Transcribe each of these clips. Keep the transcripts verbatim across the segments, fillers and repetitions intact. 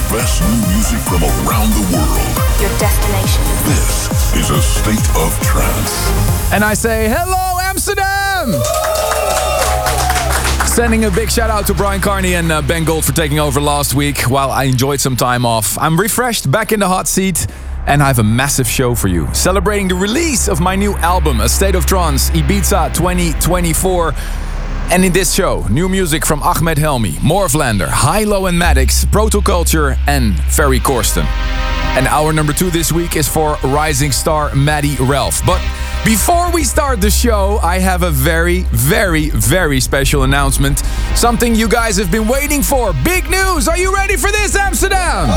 best new music from around the world. Your destination. This is a state of trance. And I say, hello, Amsterdam! Sending a big shout out to Brian Carney and uh, Ben Gold for taking over last week while I enjoyed some time off. I'm refreshed, back in the hot seat, and I have a massive show for you. Celebrating the release of my new album, A State of Trance, Ibiza twenty twenty-four. And in this show, new music from Ahmed Helmi, Morvlander, Hilo and Maddox, Protoculture and Ferry Corsten. And hour number two this week is for rising star Maddie Ralph. But before we start the show, I have a very, very, very special announcement. Something you guys have been waiting for. Big news! Are you ready for this, Amsterdam?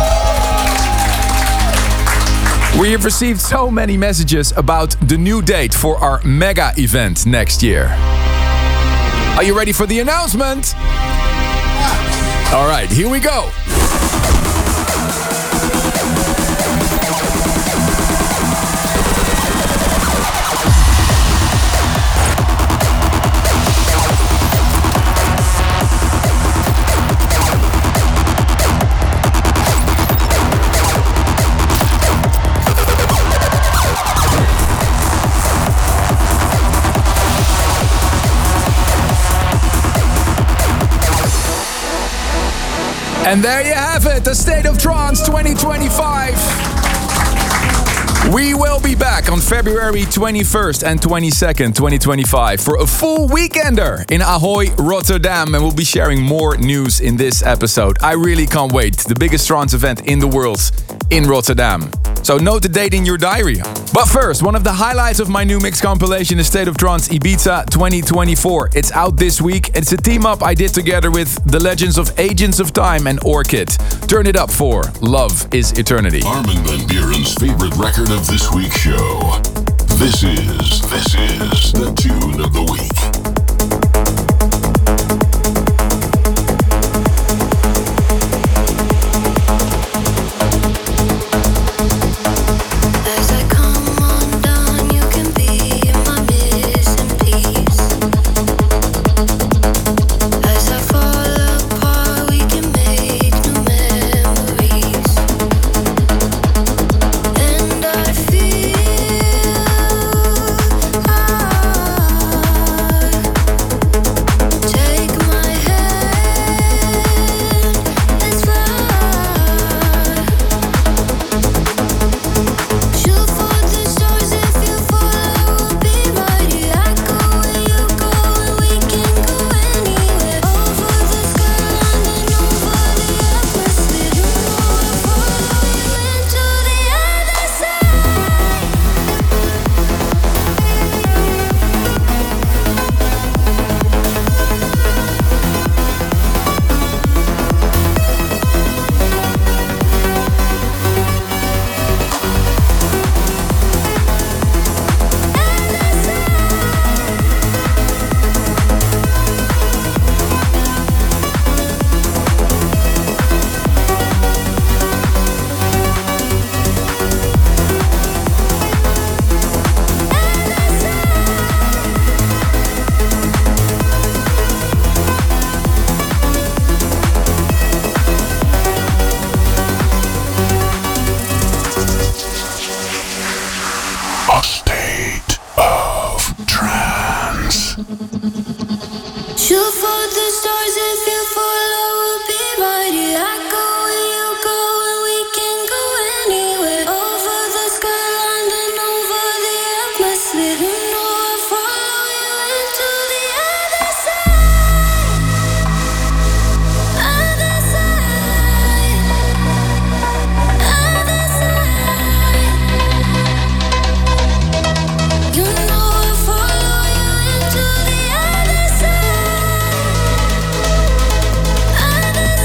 We have received so many messages about the new date for our mega event next year. Are you ready for the announcement? All right, here we go. And there you have it, the State of Trance twenty twenty-five. We will be back on February twenty-first and twenty-second, twenty twenty-five for a full weekender in Ahoy, Rotterdam, and we'll be sharing more news in this episode. I really can't wait. The biggest trance event in the world in Rotterdam. So note the date in your diary. But first, one of the highlights of my new mix compilation is State of Trance Ibiza twenty twenty-four. It's out this week. It's a team up I did together with the legends of Agents of Time and Orchid. Turn it up for Love is Eternity. Armin van Buuren's favorite record of this week's show. This is, this is the tune of the week. Other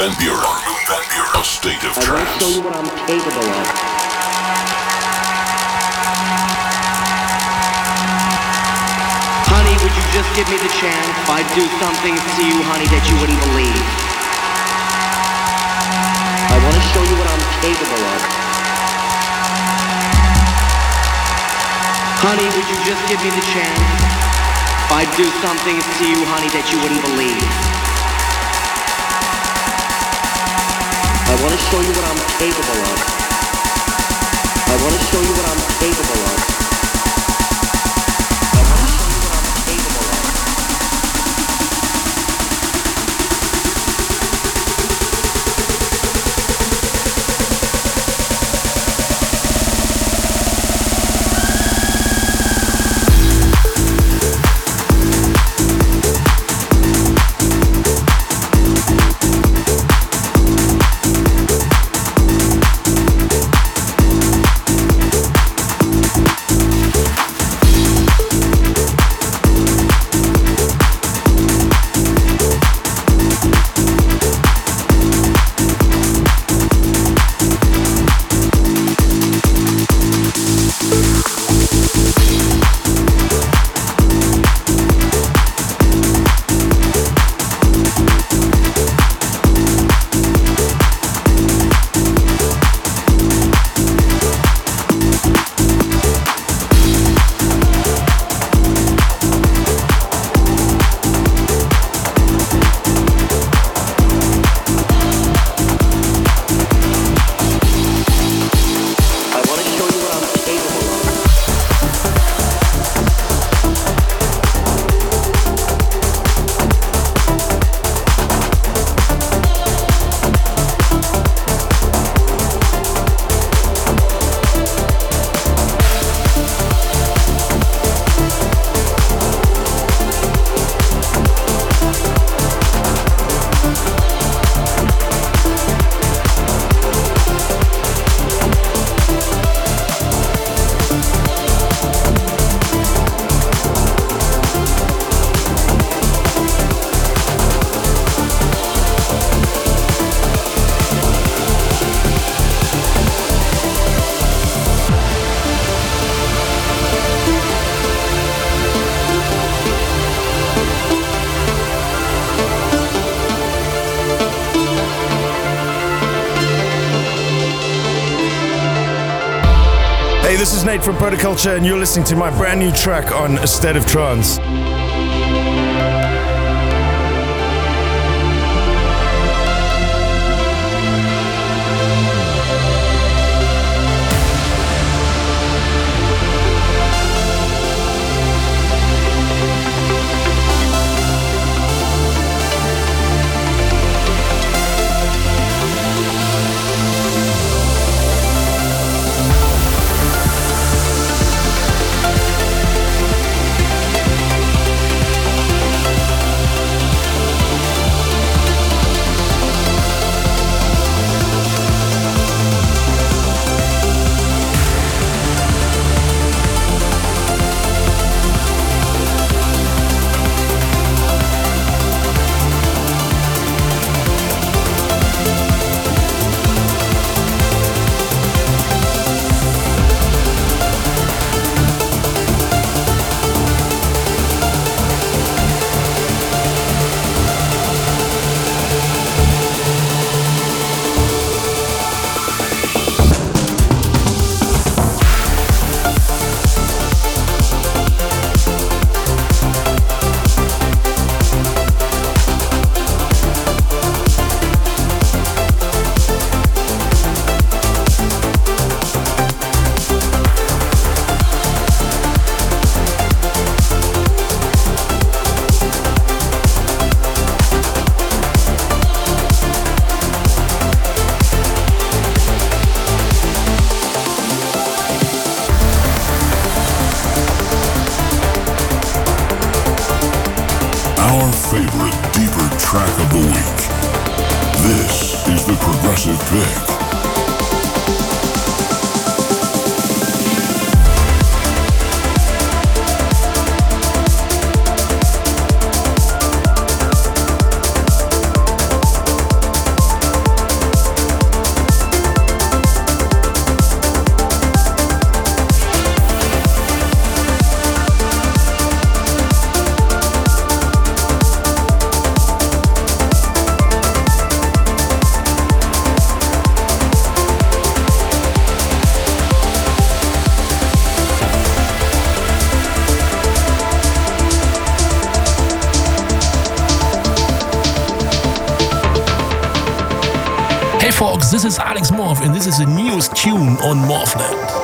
Van Buren. Armin van Buren. A State of I want to Trance. show you what I'm capable of. Honey, would you just give me the chance? I'd do something to you, honey, that you wouldn't believe. I want to show you what I'm capable of. Honey, would you just give me the chance? I'd do something to you, honey, that you wouldn't believe. I want to show you what I'm capable of. I want to show you what I'm capable of. I want to show you what I'm capable of. Hey, this is Nate from Protoculture, and you're listening to my brand new track on A State of Trance. favorite deeper track of the week. This is the Progressive Pick. This is Alex Morph, and this is the newest tune on Morphland.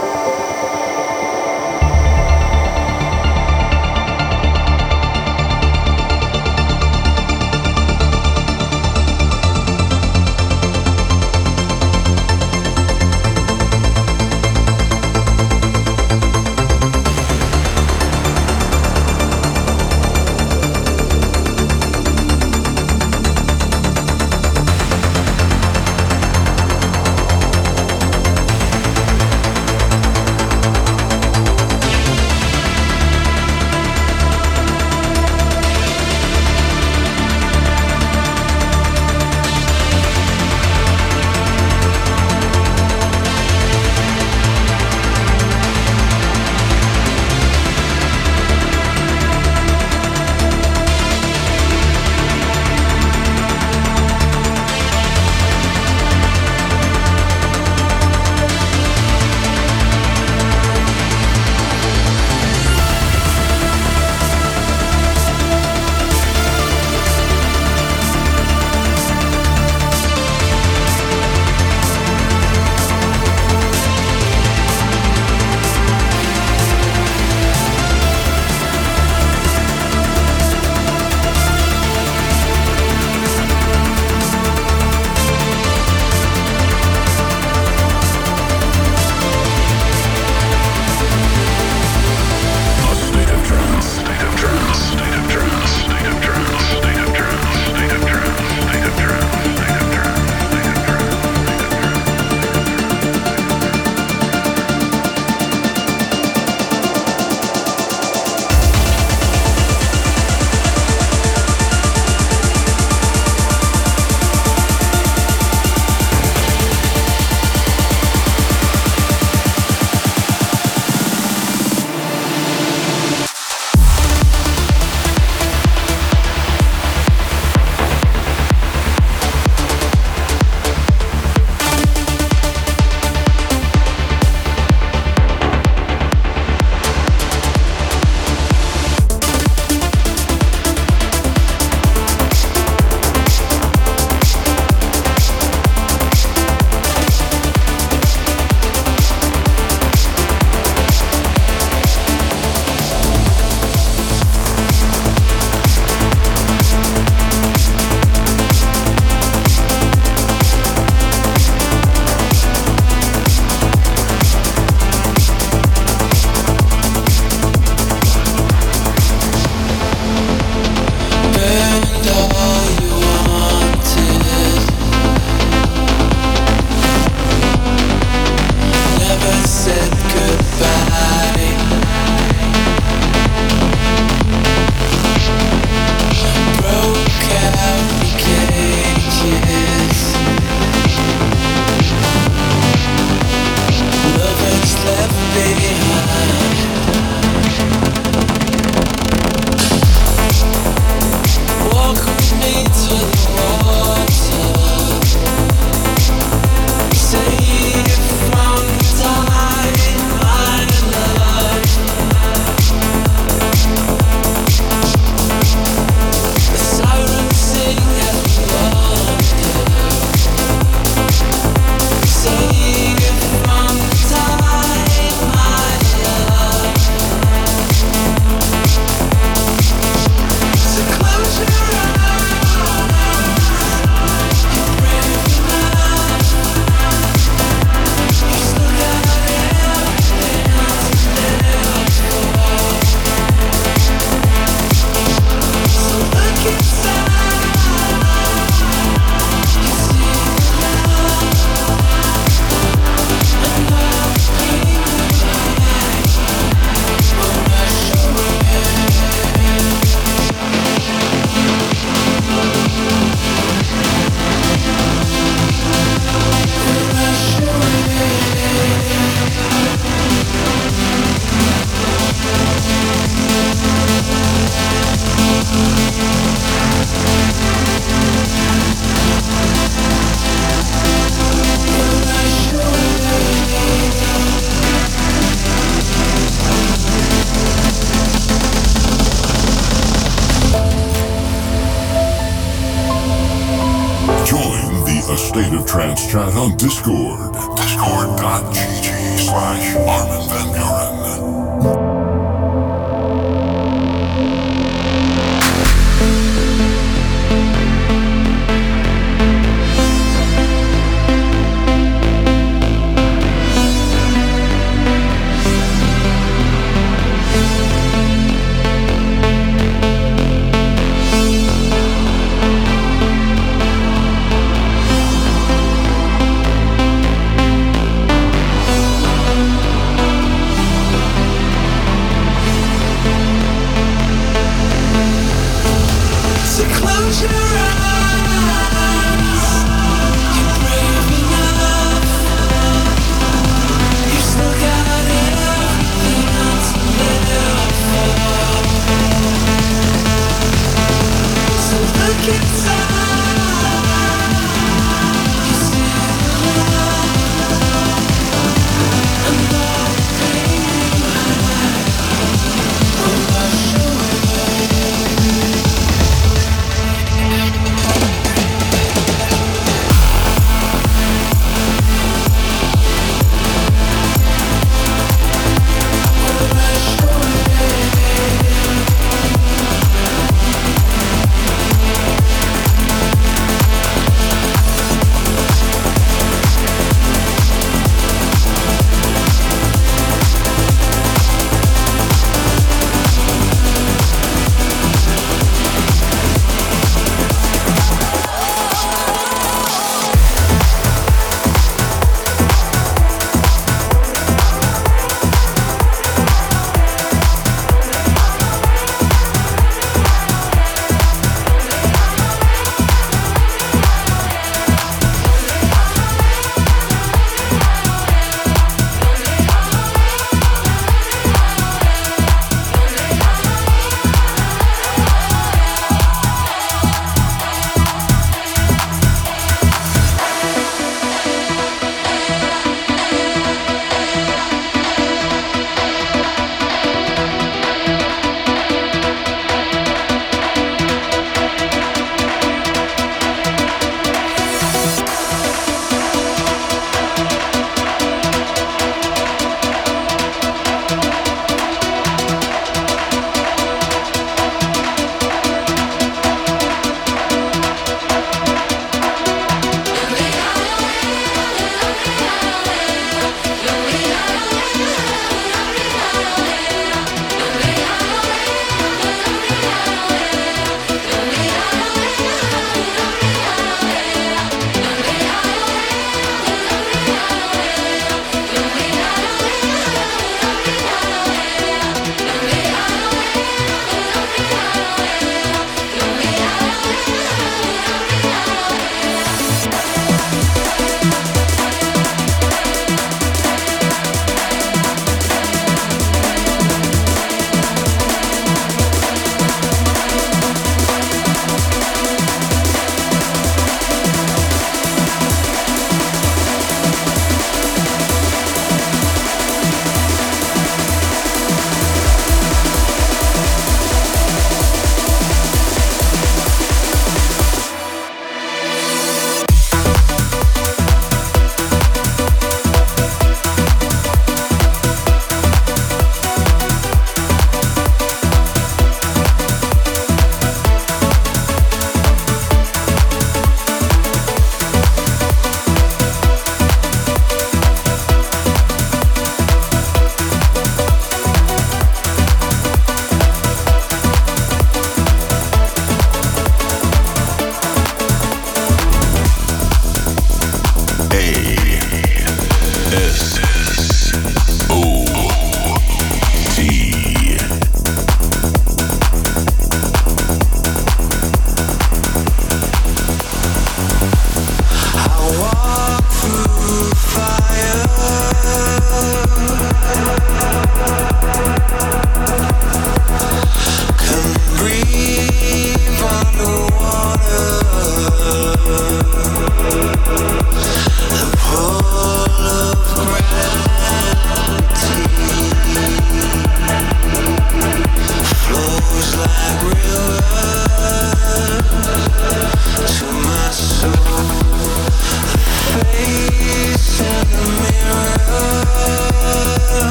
State of Trance chat on Discord. Discord.gg slash Armin van Buren.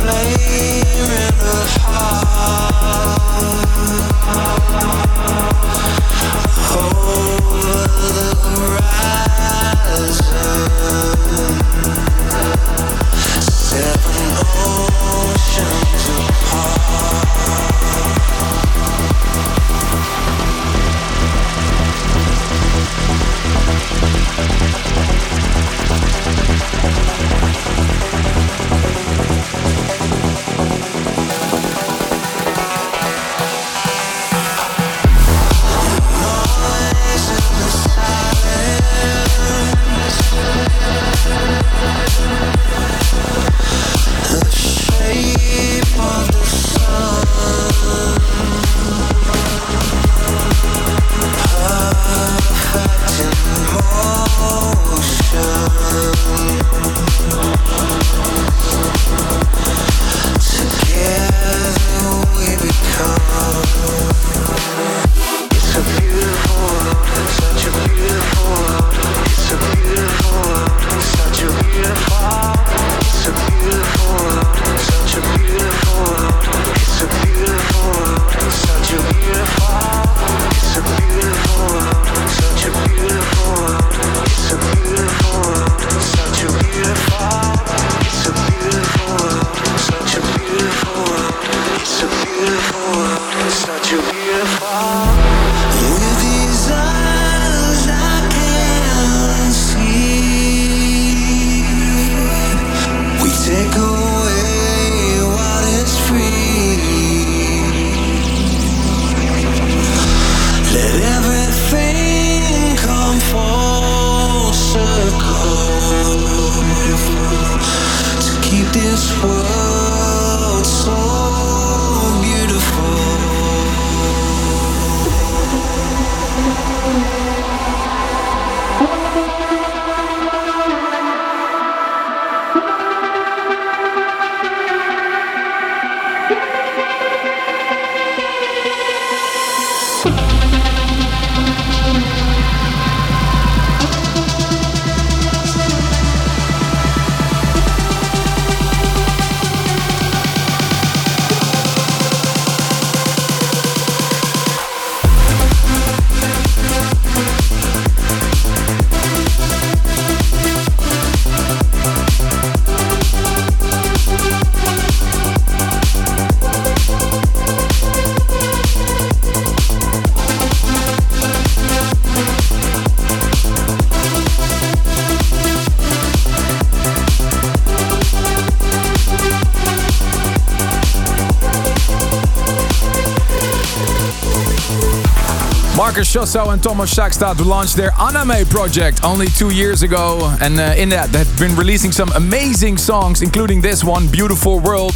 Marcus Schosso and Thomas Sackstad launched their Anime project only two years ago. And uh, in that, they've been releasing some amazing songs, including this one, Beautiful World.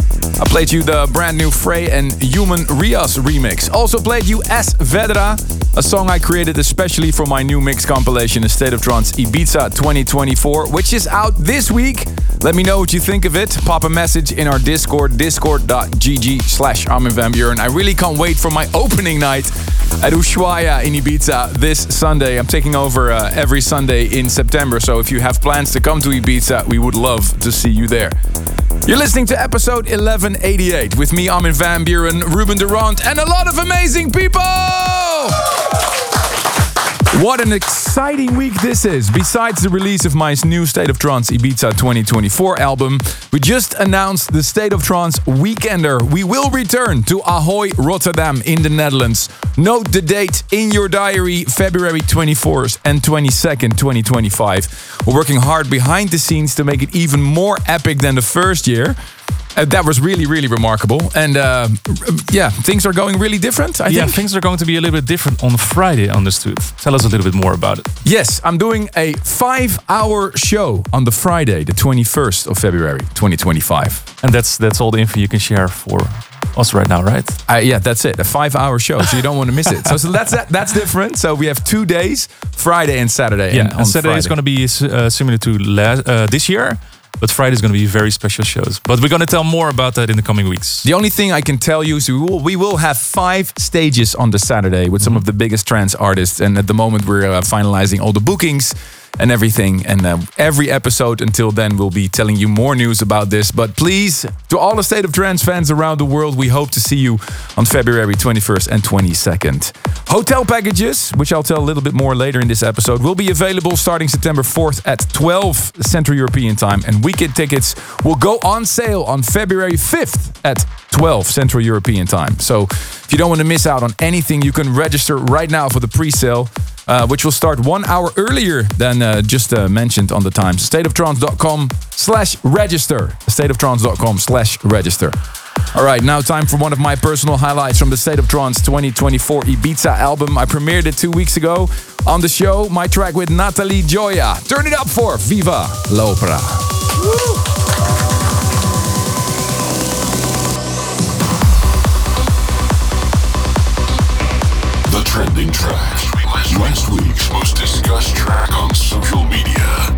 I played you the brand new Frey and Human Rias remix. Also played you S. Vedra, a song I created especially for my new mix compilation, A State of Trance Ibiza twenty twenty-four, which is out this week. Let me know what you think of it. Pop a message in our Discord, discord.gg slash Armin van Buuren. I really can't wait for my opening night at Ushuaia in Ibiza this Sunday. I'm taking over uh, every Sunday in September, so if you have plans to come to Ibiza, we would love to see you there. You're listening to episode eleven eighty-eight with me, Armin van Buuren, Ruben Durant, and a lot of amazing people! What an exciting week this is. Besides the release of my new State of Trance Ibiza twenty twenty-four album, we just announced the State of Trance Weekender. We will return to Ahoy, Rotterdam in the Netherlands. Note the date in your diary, February twenty-fourth and twenty-second, twenty twenty-five. We're working hard behind the scenes to make it even more epic than the first year. Uh, that was really, really remarkable. And uh, yeah, things are going really different, I yeah, think. things are going to be a little bit different on Friday, understood. Tell us a little bit more about it. Yes, I'm doing a five-hour show on the Friday, the twenty-first of February, twenty twenty-five. And that's that's all the info you can share for us right now, right? Uh, yeah, that's it. A five-hour show, so you don't want to miss it. So, so that's that, that's different. So we have two days, Friday and Saturday. Yeah, and, and Saturday Friday. is going to be uh, similar to last, uh, this year. But Friday is going to be very special shows. But we're going to tell more about that in the coming weeks. The only thing I can tell you is we will, we will have five stages on the Saturday with some of the biggest trance artists. And at the moment we're uh, finalizing all the bookings. and everything. And uh, every episode until then, we'll be telling you more news about this. But please, to all the State of Trance fans around the world, we hope to see you on February twenty-first and twenty-second. Hotel packages, which I'll tell a little bit more later in this episode, will be available starting September fourth at twelve Central European Time. And weekend tickets will go on sale on February fifth at twelve Central European Time. So if you don't want to miss out on anything, you can register right now for the pre-sale, uh, which will start one hour earlier than uh, just uh, mentioned on the times. stateoftrance.com slash register. stateoftrance.com slash register. All right, now time for one of my personal highlights from the State of Trance twenty twenty-four Ibiza album. I premiered it two weeks ago on the show. My track with Natalie Gioia. Turn it up for Viva l'Opera. The trending track. Last week's most discussed track on social media.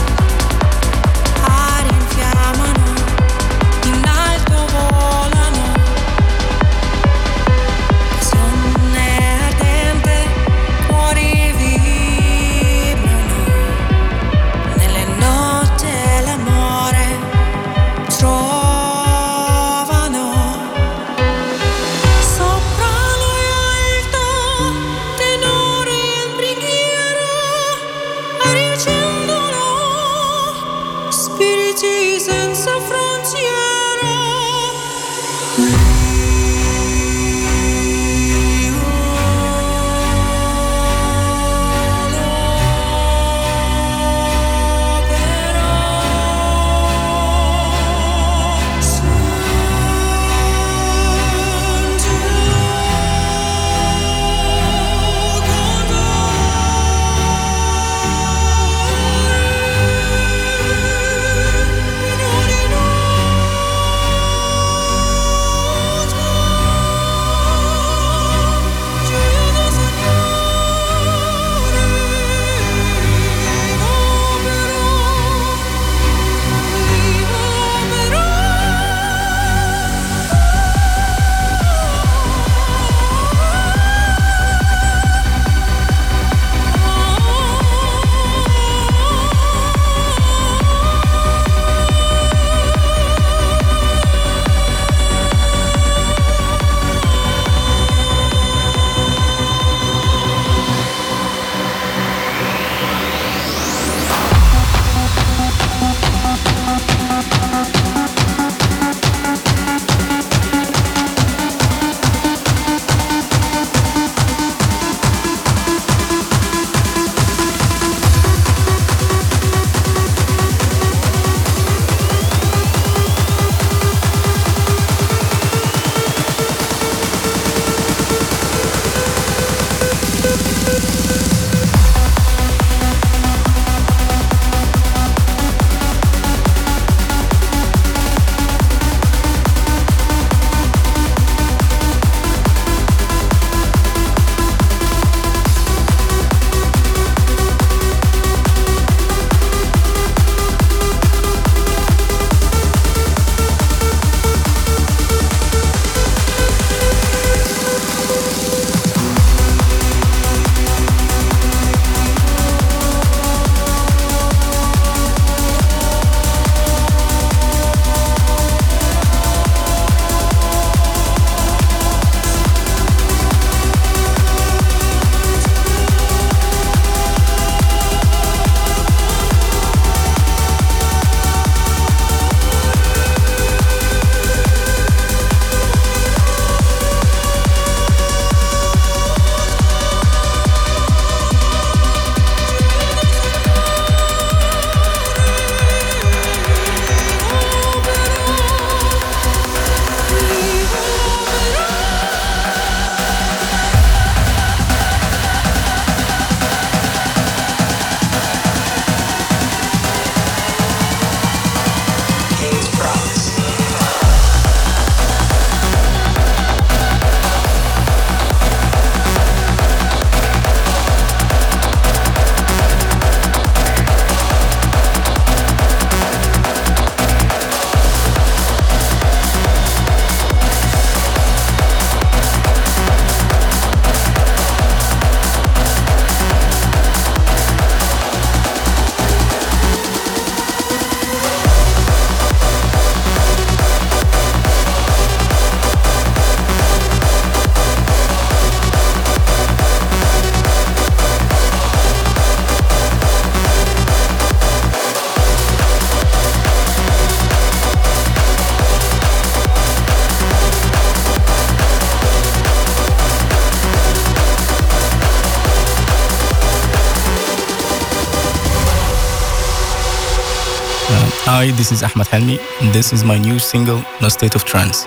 In alto volano Hi, this is Ahmed Helmi, and this is my new single, No State of Trance.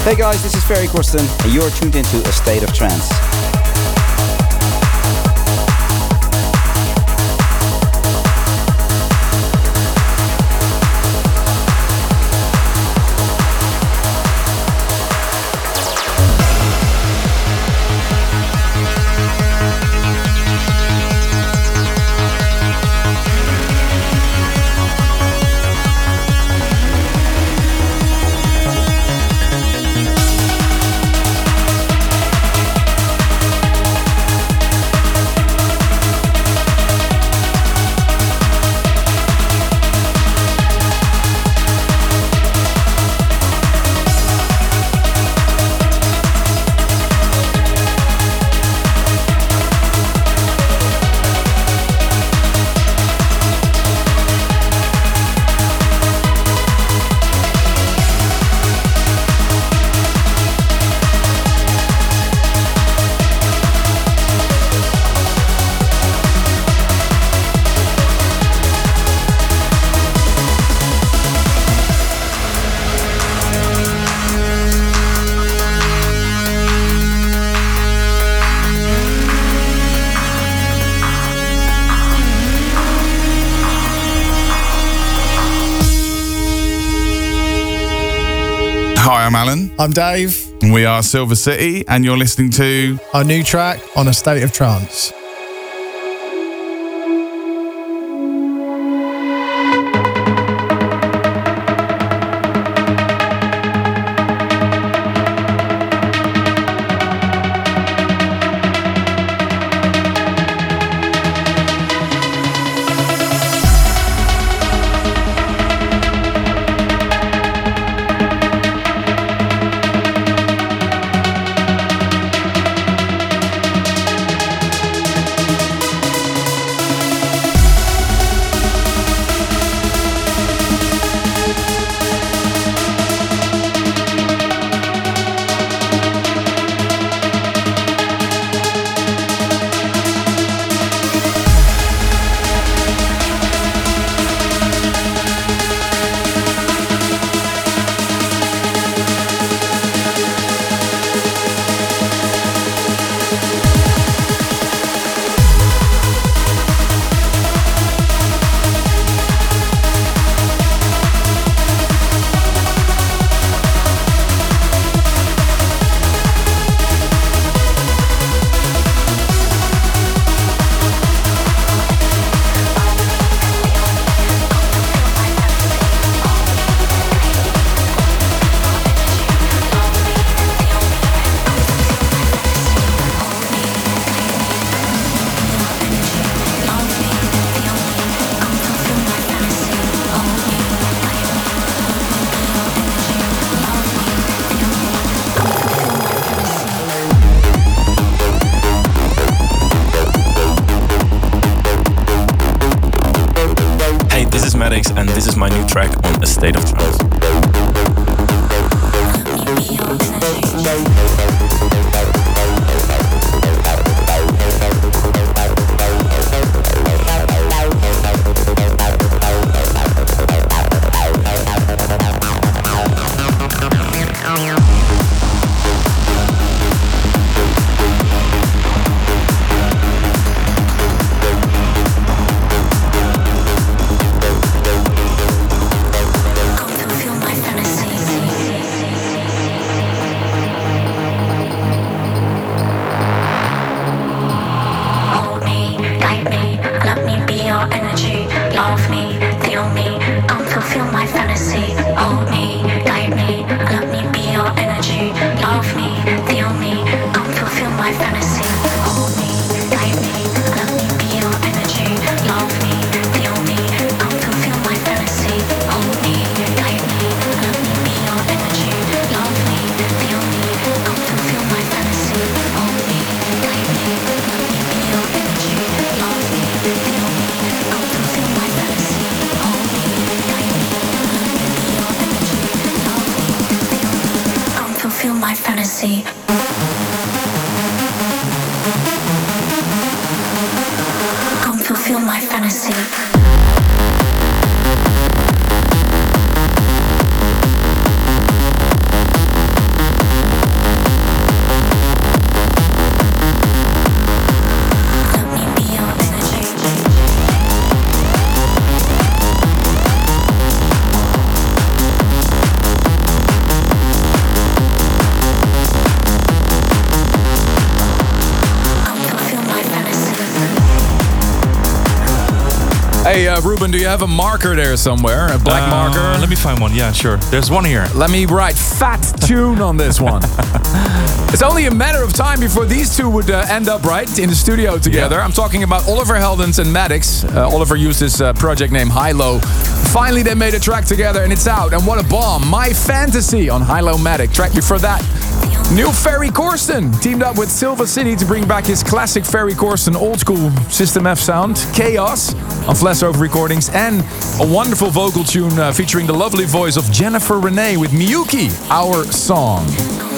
Hey guys, this is Ferry Corsten, and you're tuned into A State of Trance. Hi, I'm Alan. I'm Dave. And we are Silver City, and you're listening to our new track on A State of Trance. And this is my new track on A State of Trance. Hey, uh, Ruben, do you have a marker there somewhere? A black Uh, marker? Let me find one. Yeah, sure. There's one here. Let me write fat tune on this one. It's only a matter of time before these two would uh, end up right in the studio together. Yeah. I'm talking about Oliver Heldens and Maddox. Uh, Oliver used his uh, project name Hilo. Finally, they made a track together and it's out. And what a bomb. My Fantasy on Hilo Matic. Track before that, New Ferry Corsten teamed up with Silva City to bring back his classic Ferry Corsten old school System F sound, Chaos, on Flassover Recordings, and a wonderful vocal tune uh, featuring the lovely voice of Jennifer Renee with Miyuki, Our Song.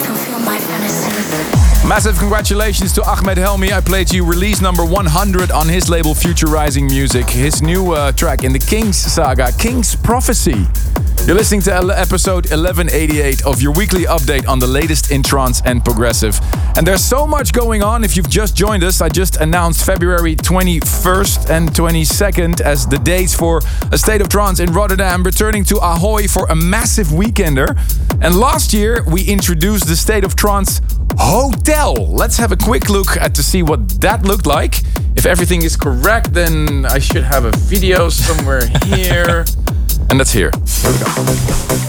Massive congratulations to Ahmed Helmi. I played you release number one hundred on his label Future Rising Music. His new uh, track in the King's saga, King's Prophecy. You're listening to episode eleven eighty-eight of your weekly update on the latest in trance and progressive. And there's so much going on. If you've just joined us, I just announced February twenty-first and twenty-second as the dates for A State of Trance in Rotterdam, returning to Ahoy for a massive weekender. And last year, we introduced the State of Trance Hotel. Let's have a quick look at to see what that looked like. If everything is correct, then I should have a video somewhere here. And that's here. Here we go.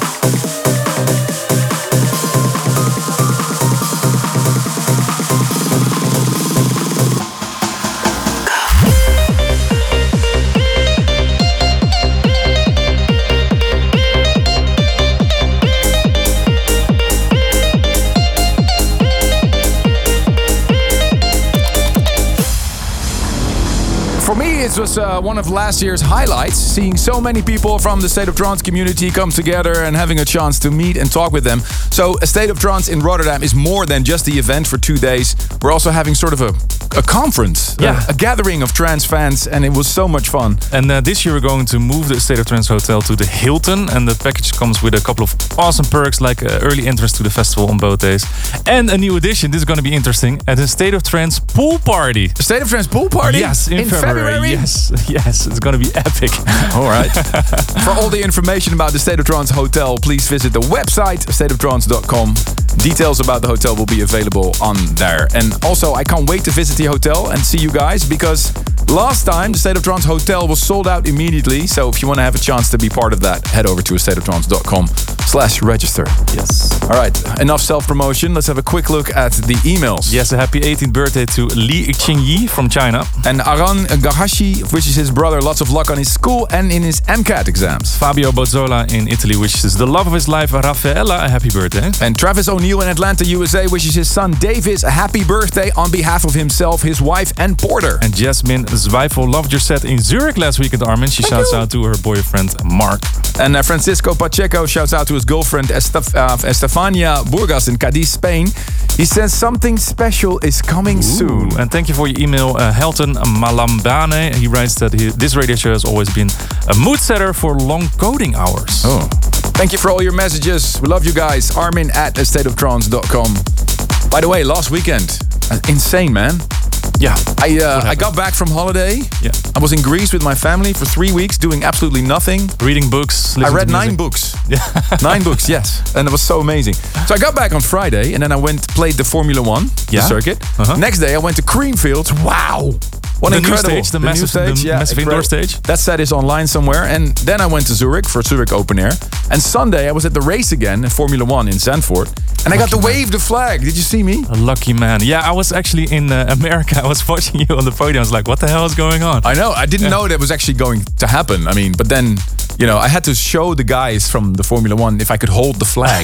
For me, it was uh, one of last year's highlights, seeing so many people from the State of Trance community come together and having a chance to meet and talk with them. So A State of Trance in Rotterdam is more than just the event for two days. We're also having sort of a, a conference, yeah. a, a gathering of trance fans, and it was so much fun. And uh, this year we're going to move the State of Trance Hotel to the Hilton, and the package comes with a couple of awesome perks like uh, early entrance to the festival on both days. And a new addition, this is going to be interesting, at the State of Trance pool party. A State of Trance pool party? Yes, in, in February. February? Yes, yes, it's going to be epic. All right. For all the information about the State of Trance Hotel, please visit the website, state of trance dot com. Details about the hotel will be available on there. And also, I can't wait to visit the hotel and see you guys, because last time the State of Trance Hotel was sold out immediately. So if you want to have a chance to be part of that, head over to state of trance dot com slash register. Yes. All right, enough self-promotion. Let's have a quick look at the emails. Yes, a happy eighteenth birthday to Li Qingyi from China. And Aran Gahashi wishes his brother lots of luck on his school and in his MCAT exams. Fabio Bozzola in Italy wishes the love of his life, Raffaella, a happy birthday. And Travis O'Neill in Atlanta, U S A wishes his son Davis a happy birthday on behalf of himself, his wife and Porter. And Jasmine Zweifel loved your set in Zurich last weekend, Armin. She Thank shouts you. out to her boyfriend, Mark. And uh, Francisco Pacheco shouts out to his girlfriend Estef- uh, Estefania Burgas in Cadiz, Spain. He says something special is coming Ooh. soon. And thank you for your email, uh, Helton Malambane. He writes that he, this radio show has always been a mood setter for long coding hours. Oh. Thank you for all your messages. We love you guys. Armin at a state of trance dot com. By the way, last weekend, uh, insane, man. Yeah. I uh, I got back from holiday. Yeah. I was in Greece with my family for three weeks doing absolutely nothing. Reading books. I listening read to nine music. books. Nine books, yes. And it was so amazing. So I got back on Friday and then I went played the Formula One Yeah. the circuit. Uh-huh. Next day I went to Creamfields. Wow. What The new incredible. stage, the massive- the massive indoor incredible. stage. That set is online somewhere. And then I went to Zurich for Zurich Open Air. And Sunday I was at the race again, in Formula One in Zandvoort. And I got to Lucky man. wave the flag. Did you see me? A lucky man. Yeah, I was actually in uh, America. I was watching you on the podium. I was like, what the hell is going on? I know. I didn't Yeah. know that was actually going to happen. I mean, but then, you know, I had to show the guys from the Formula One if I could hold the flag.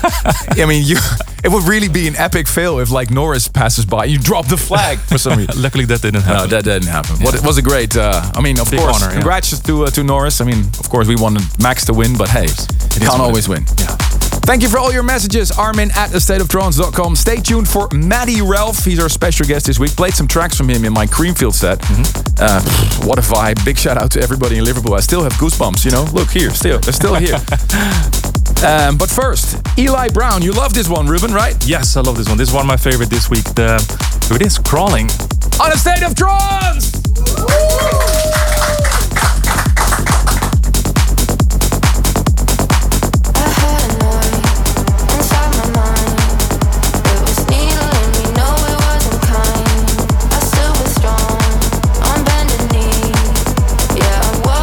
I mean, you, it would really be an epic fail if, like, Norris passes by, you drop the flag for some reason. Luckily, that didn't happen. No, that didn't happen. What, it was a great, uh, I mean, of Big course, honor, yeah. congrats to uh, to Norris. I mean, of course, we wanted Max to win, but hey, is can't what always it win. Yeah. Thank you for all your messages. Armin at a state of trance dot com. Stay tuned for Matty Ralph. He's our special guest this week. Played some tracks from him in my Creamfield set. Mm-hmm. Uh, what a vibe. Big shout out to everybody in Liverpool. I still have goosebumps, you know? Look here, still. They're still here. um, but first, Eli Brown. You love this one, Ruben, right? Yes, I love this one. This is one of my favorite this week. The, here it is, Crawling. On a State of Trance! Yeah,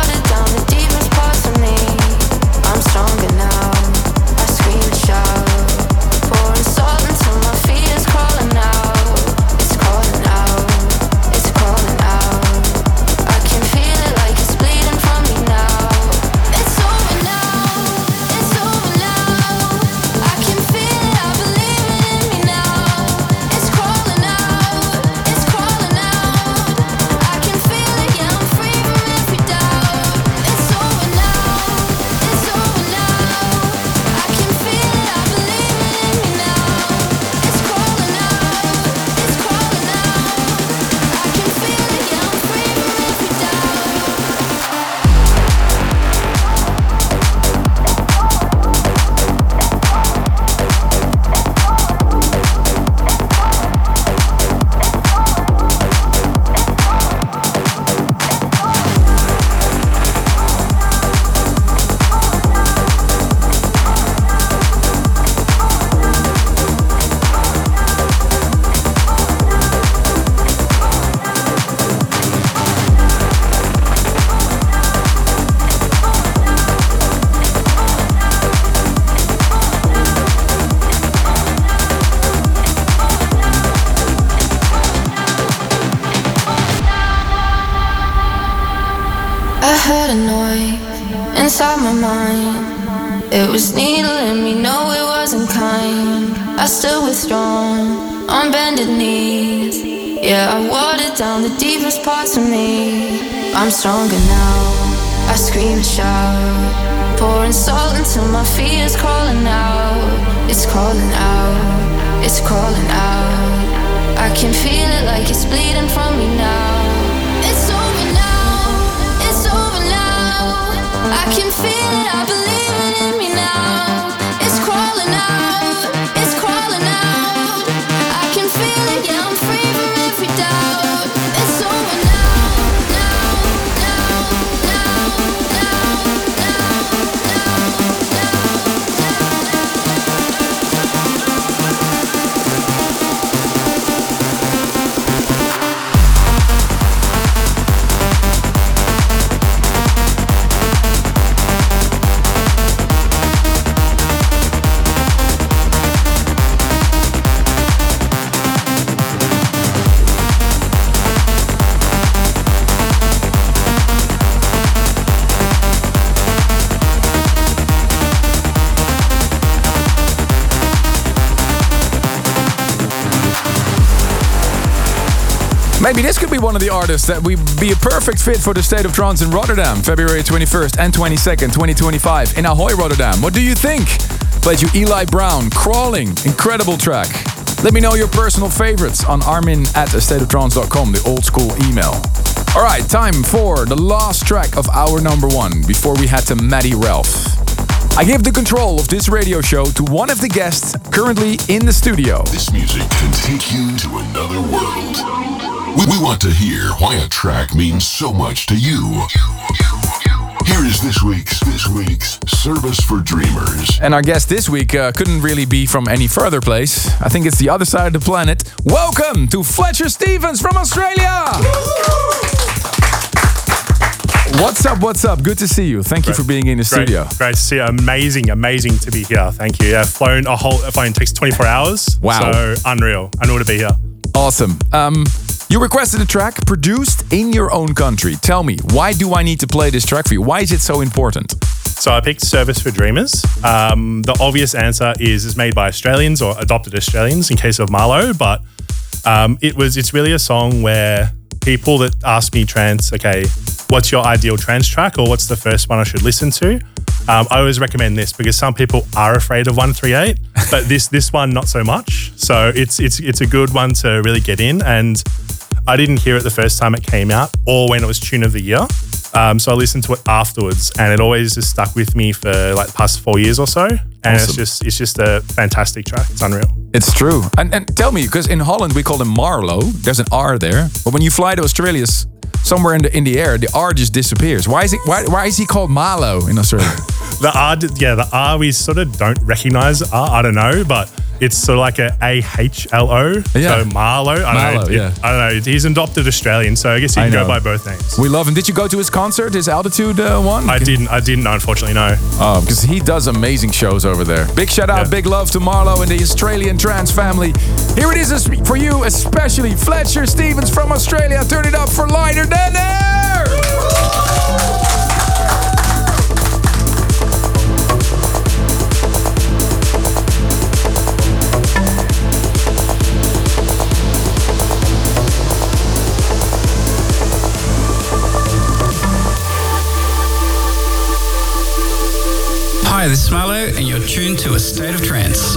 heard a noise inside my mind. It was needling me, no it wasn't kind. I stood withdrawn on bended knees. Yeah, I watered down the deepest parts of me. I'm stronger now, I scream and shout, pouring salt until my fears crawling out. It's crawling out, it's crawling out. I can feel it like it's bleeding from me now. It's over now, it's over now. I can feel it, I believe it in me now. It's crawling out, it's crawling out. I can feel it, yeah, I'm free from every doubt. It's over now, now, now, now, now, Maybe this could be one of the artists that would be a perfect fit for the State of Trance in Rotterdam, February twenty-first and twenty-second, twenty twenty-five in Ahoy, Rotterdam. What do you think? Played you Eli Brown, Crawling, incredible track. Let me know your personal favorites on armin at state of trance dot com, the old school email. All right, time for the last track of our number one before we head to Maddie Ralph. I give the control of this radio show to one of the guests currently in the studio. This music can take you to another world. We, we want to hear why a track means so much to you. Here is this week's this week's Service for Dreamers. And our guest this week uh, couldn't really be from any further place. I think it's the other side of the planet. Welcome to Fletcher Stevens from Australia! What's up, what's up? Good to see you. Thank you Great. for being in the Great. studio. Great to see you. Amazing, amazing to be here. Thank you. Yeah, flown a whole, flown takes twenty-four hours. Wow. So unreal. Unreal to be here. Awesome. Um, you requested a track produced in your own country. Tell me, why do I need to play this track for you? Why is it so important? So I picked Service for Dreamers. Um, the obvious answer is it's made by Australians or adopted Australians in case of Marlo, but um, it was it's really a song where people that ask me trance, okay, what's your ideal trance track or what's the first one I should listen to? Um, I always recommend this because some people are afraid of one thirty-eight, but this this one not so much. So it's it's it's a good one to really get in. And I didn't hear it the first time it came out or when it was Tune of the Year. Um, so I listened to it afterwards, and it always just stuck with me for like the past four years or so. And Awesome. it's just it's just a fantastic track. It's unreal. It's true. And, and tell me, because in Holland we call him Marlo. There's an R there. But when you fly to Australia, s- somewhere in the in the air, the R just disappears. Why is it? Why, why is he called Marlo in Australia? The R, d- yeah, the R we sort of don't recognize R. I don't know, but it's sort of like a A H L O. Yeah. So Marlo. I don't Marlo, know. yeah. I don't know. He's an adopted Australian, so I guess he I can know. go by both names. We love him. Did you go to his concert, his Altitude uh, one? I didn't. I didn't. Unfortunately, no. Oh, because he does amazing shows over there. Big shout out, Yeah. big love to Marlo and the Australian trance family. Here it is es- for you, especially Fletcher Stevens from Australia. Turn it up for Lighter Than Air! Hi, this is Marlo, and you're tuned to A State of Trance.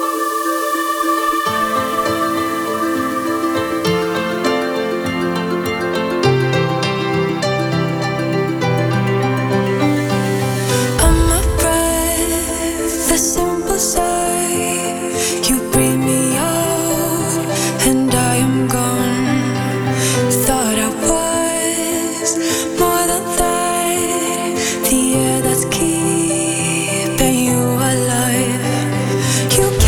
I'm a breath, the simple sigh. You breathe me out, and I am gone. Thought I was more than that. The air that's keeping you alive. You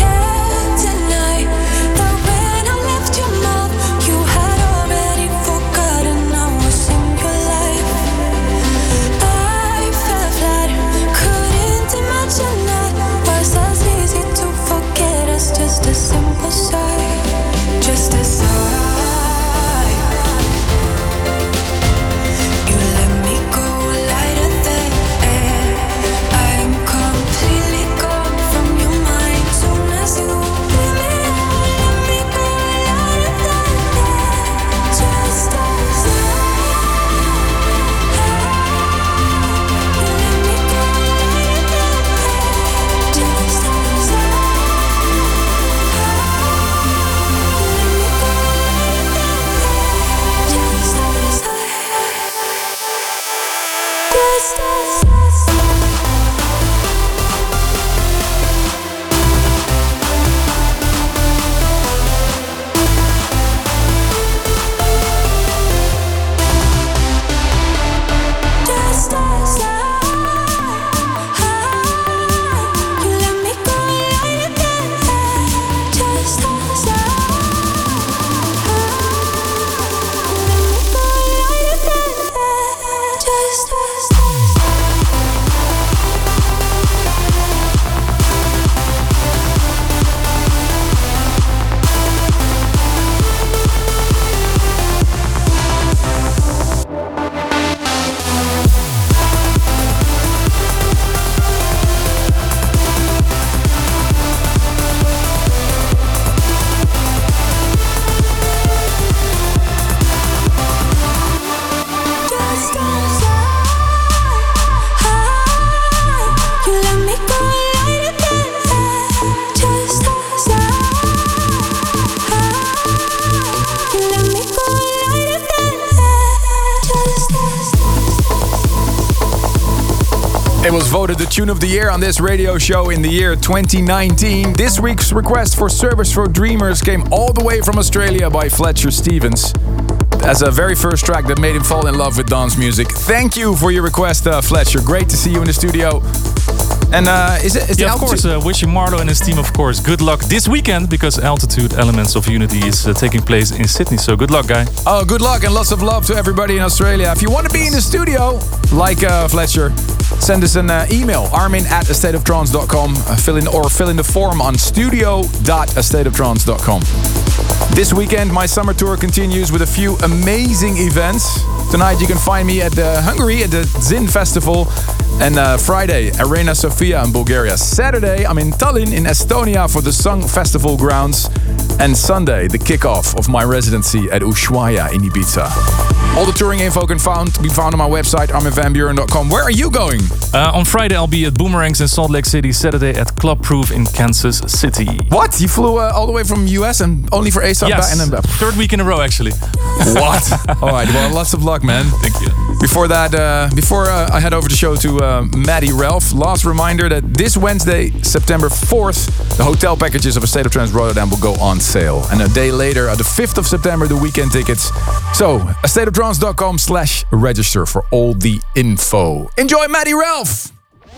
was voted the tune of the year on this radio show in the year twenty nineteen. This week's request for Service for Dreamers came all the way from Australia by Fletcher Stevens as a very first track that made him fall in love with dance music. Thank you for your request, uh, Fletcher. Great to see you in the studio. And uh, is it? Is yeah, the of course. Uh, wishing Marlo and his team, of course, good luck this weekend because Altitude Elements of Unity is uh, taking place in Sydney. So good luck, guy. Oh, good luck and lots of love to everybody in Australia. If you want to be in the studio, like uh, Fletcher, send us an uh, email, armin at a state of trance dot com. Uh, fill in or fill in the form on studio dot a state of trance dot com. This weekend, my summer tour continues with a few amazing events. Tonight, you can find me at uh, Hungary at the Zin Festival. And uh, Friday, Arena Sofia in Bulgaria. Saturday, I'm in Tallinn in Estonia for the Sung Festival grounds. And Sunday, the kickoff of my residency at Ushuaia in Ibiza. All the touring info can found, be found on my website, armin van buuren dot com. Where are you going? Uh, on Friday, I'll be at Boomerangs in Salt Lake City. Saturday at Club Proof in Kansas City. What? You flew uh, all the way from U S and only for ASAP? Yes, and then, third week in a row, actually. What? All right, well, lots of luck, man. Thank you. Before that, uh, before uh, I head over the show to uh, Maddie Ralph, last reminder that this Wednesday, September fourth, the hotel packages of A State of Trance Rotterdam will go on sale. And a day later, on the fifth of September, the weekend tickets. So, a state of trance dot com slash register for all the info. Enjoy Maddie Ralph!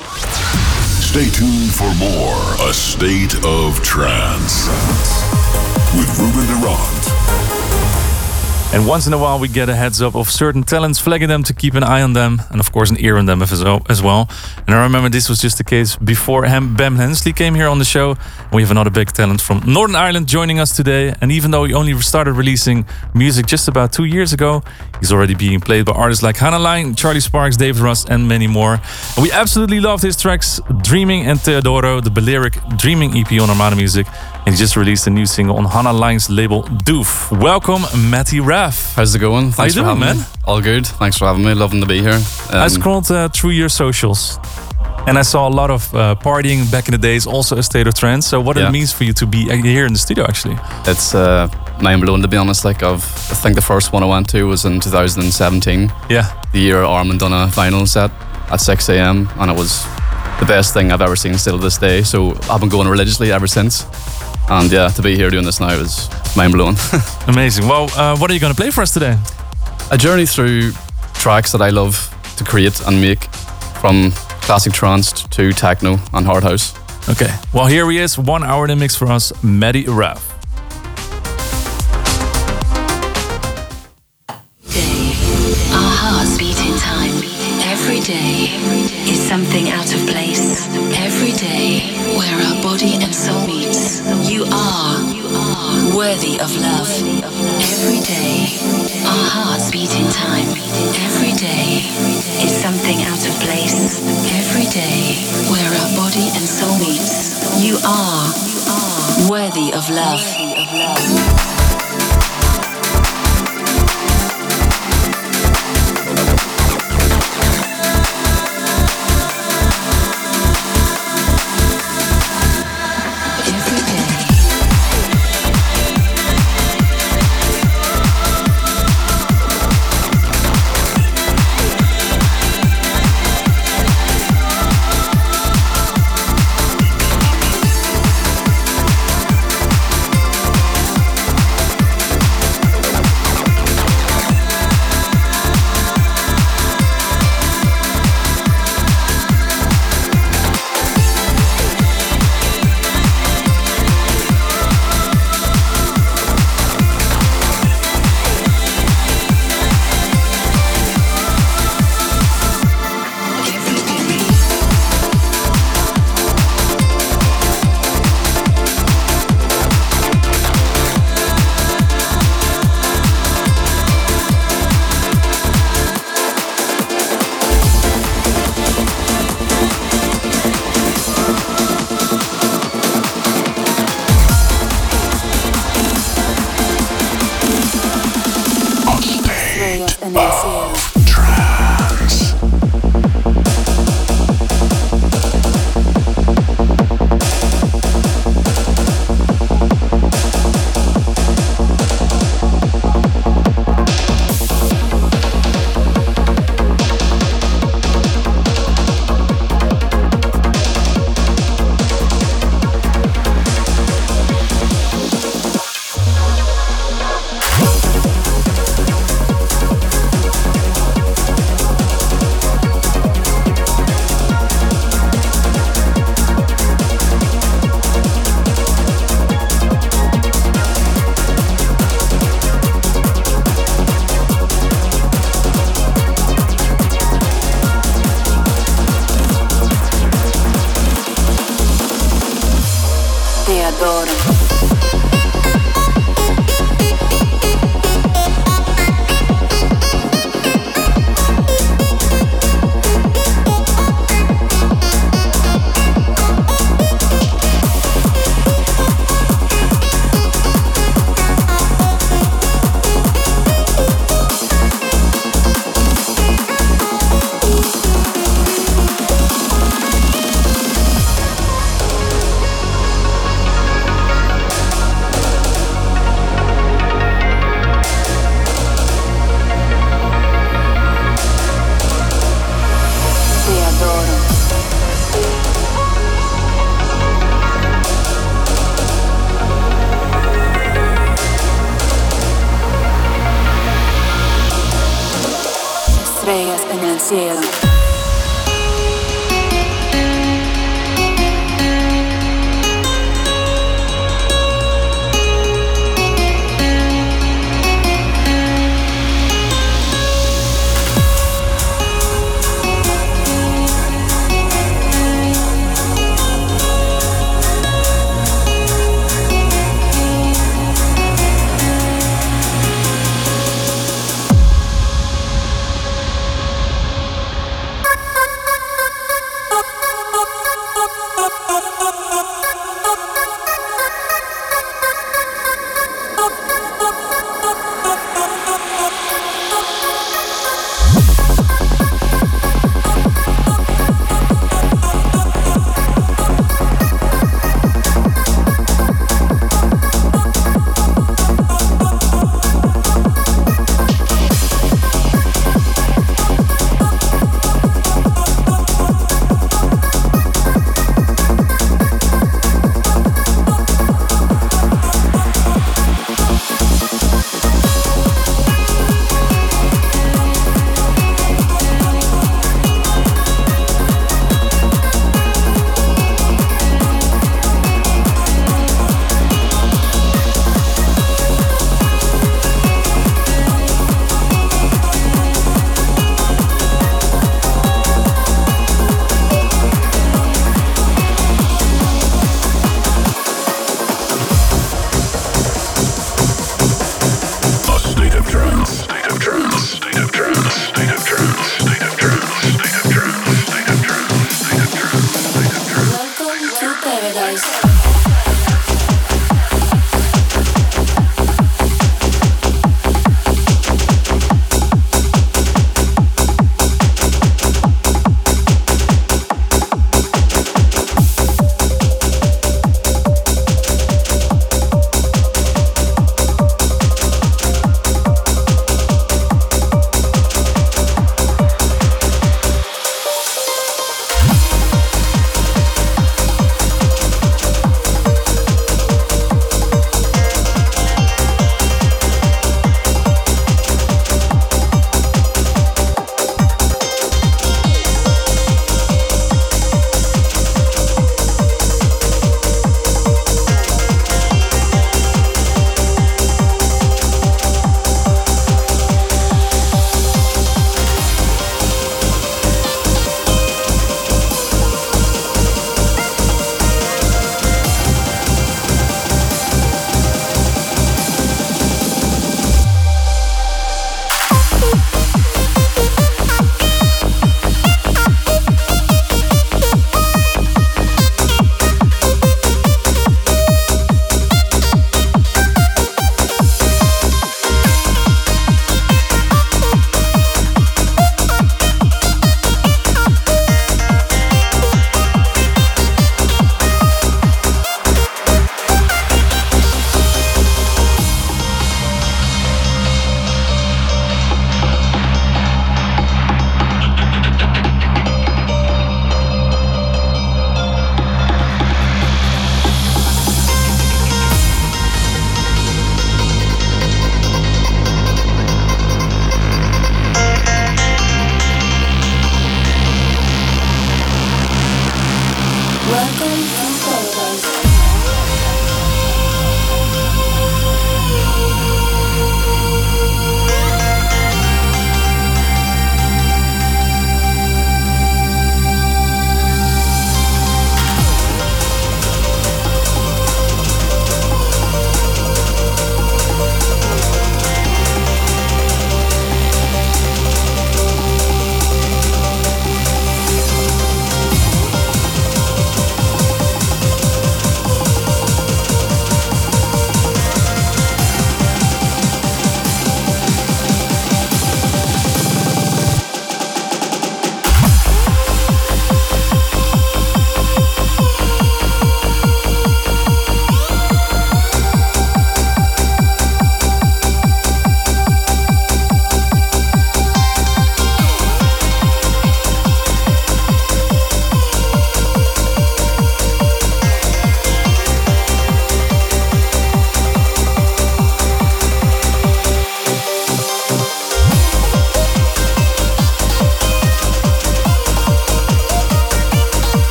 Stay tuned for more A State of Trance with Ruben de Ronde. And once in a while we get a heads up of certain talents, flagging them to keep an eye on them, and of course an ear on them as well. And I remember this was just the case before Bam Hensley came here on the show. We have another big talent from Northern Ireland joining us today. And even though he only started releasing music just about two years ago, he's already being played by artists like Hannah Lyne, Charlie Sparks, David Russ, and many more. And we absolutely loved his tracks Dreaming and Teodoro, the Balearic Dreaming E P on Armada Music. And he just released a new single on Hannah Lyne's label Doof. Welcome, Matty Raff. How's it going? Thanks How you for doing, having man? me. All good. Thanks for having me. Loving to be here. Um, I scrolled uh, through your socials and I saw a lot of uh, partying back in the days, also A State of Trance. So what yeah. it means for you to be here in the studio, actually? It's uh, mind-blowing, to be honest. Like I've, I think the first one I went to was in two thousand seventeen. Yeah. The year Armin done a vinyl set at six a.m. and it was the best thing I've ever seen still to this day. So I've been going religiously ever since. And yeah, to be here doing this now is mind-blowing. Amazing. Well, uh, what are you going to play for us today? A journey through tracks that I love to create and make, from classic trance to techno and hard house. Okay. Well, here he is. One hour in the mix for us, Matty Raff. Our hearts beat in time. Every day is something out of place. Every day, where our body and soul meets. You are worthy of love. Every day, our hearts beat in time. Every day is something out of place. Every day, where our body and soul meets. You are worthy of love. estrellas en el cielo.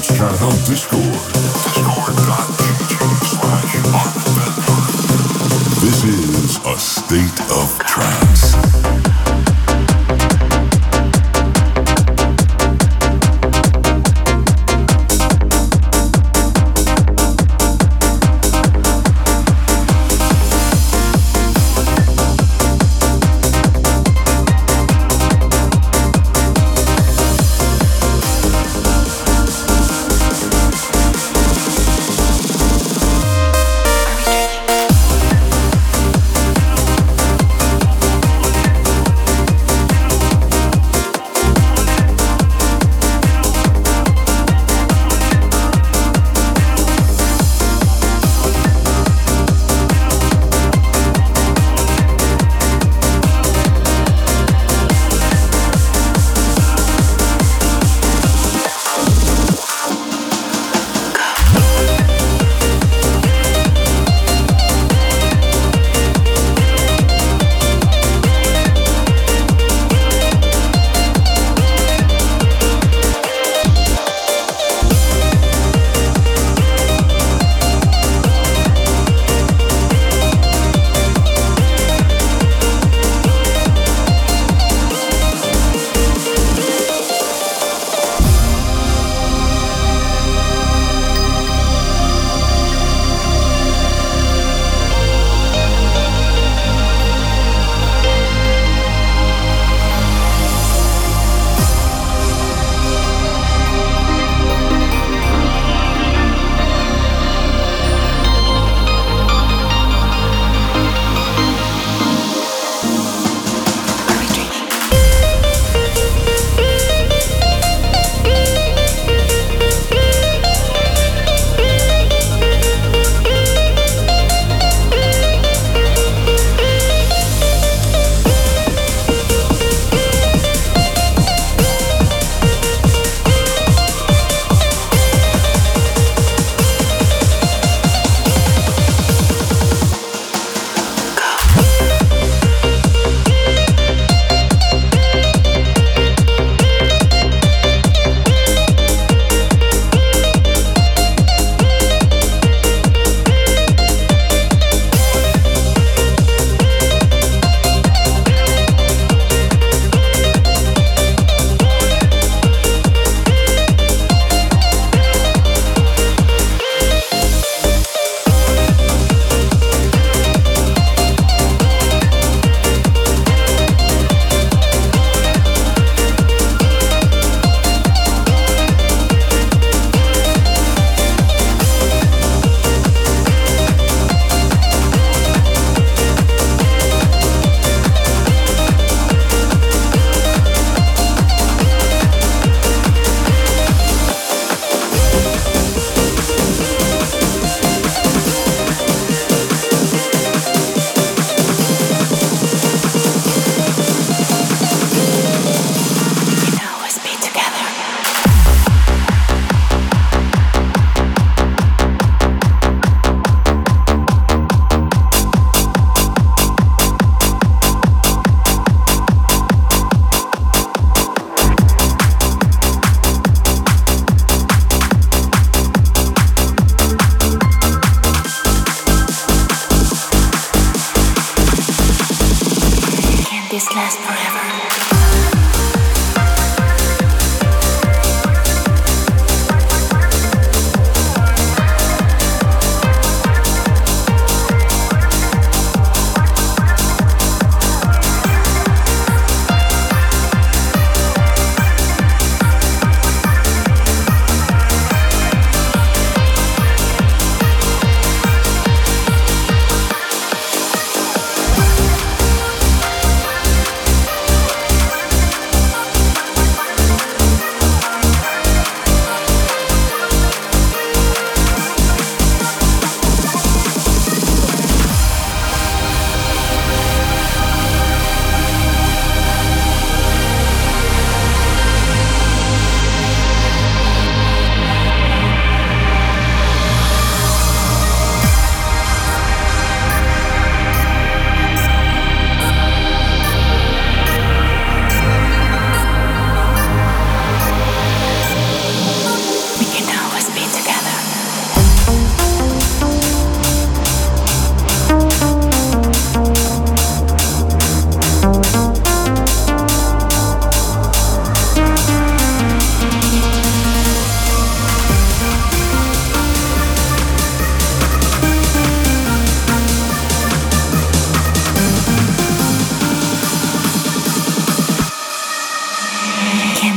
Chat on Discord. Discord.gg slash Armin van Buuren. This is A State of Trance.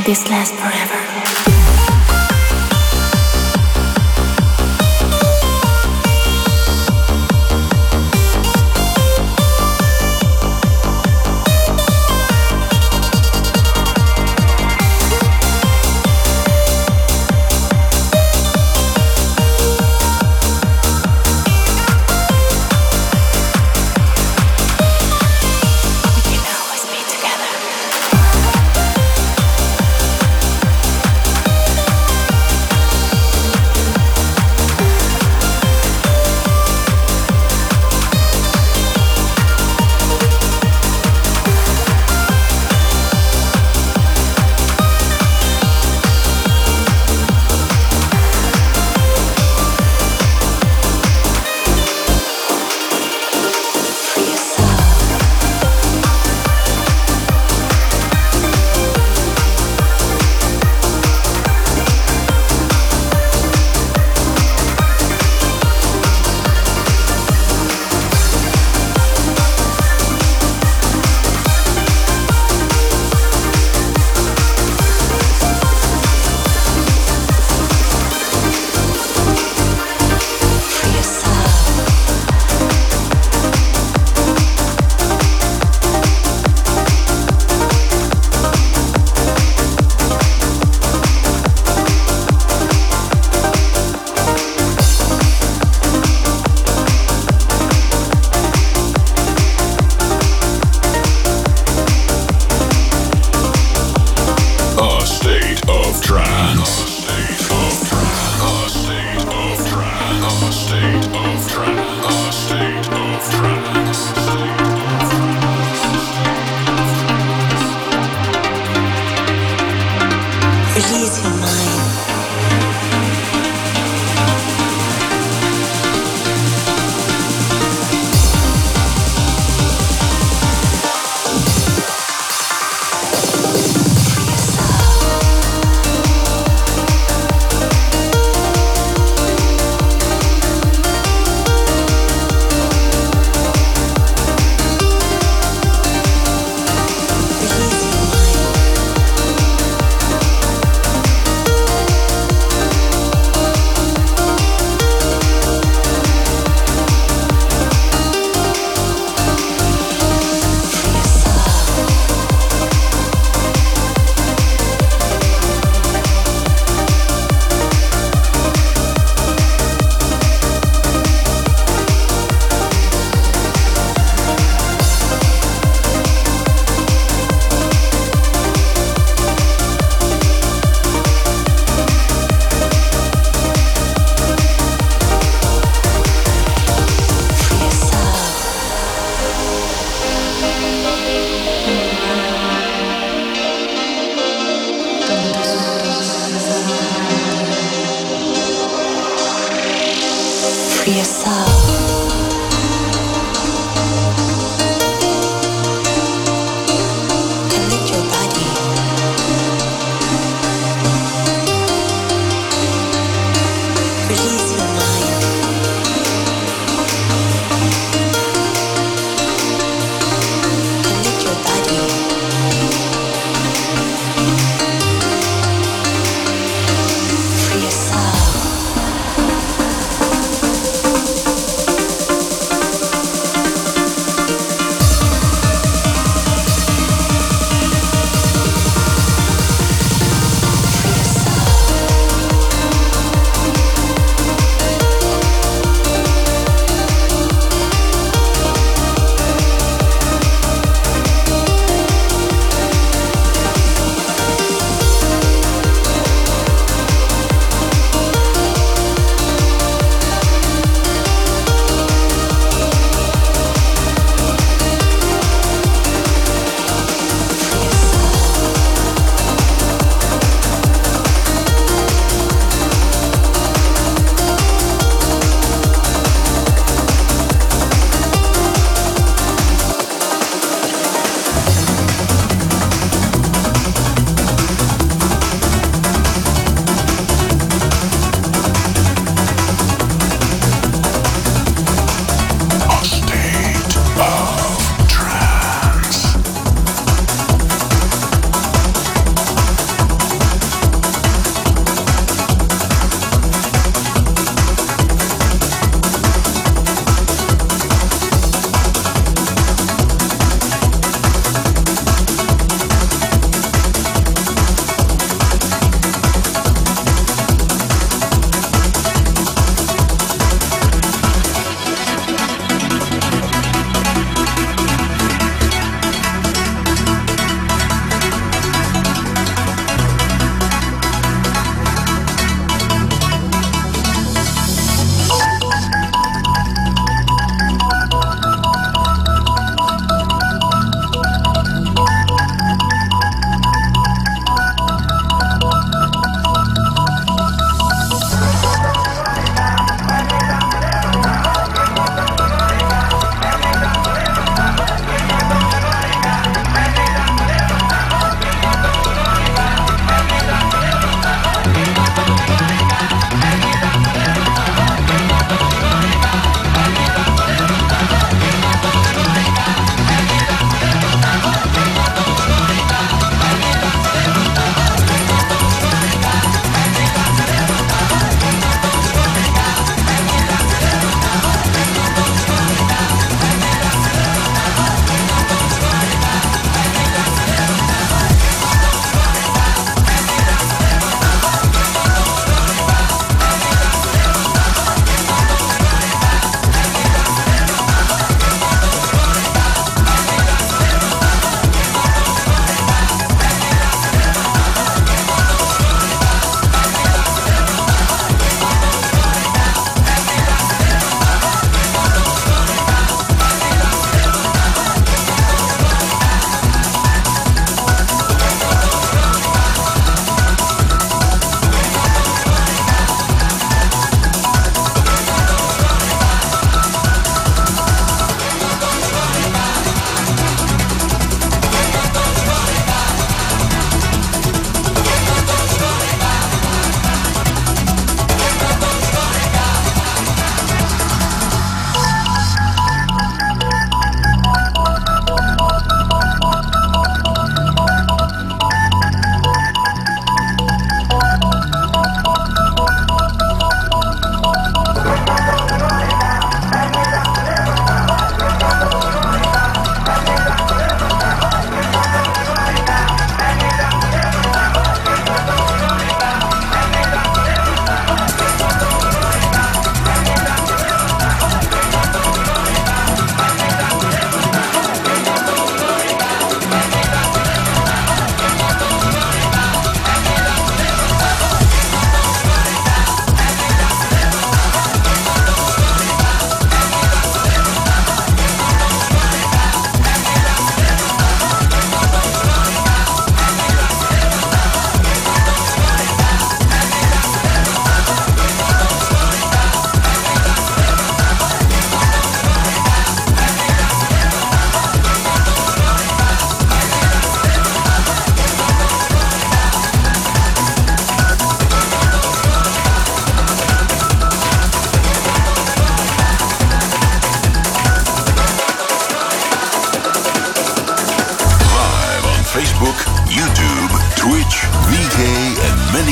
this last forever.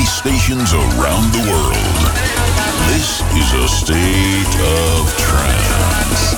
stations around the world. This is a state of trance.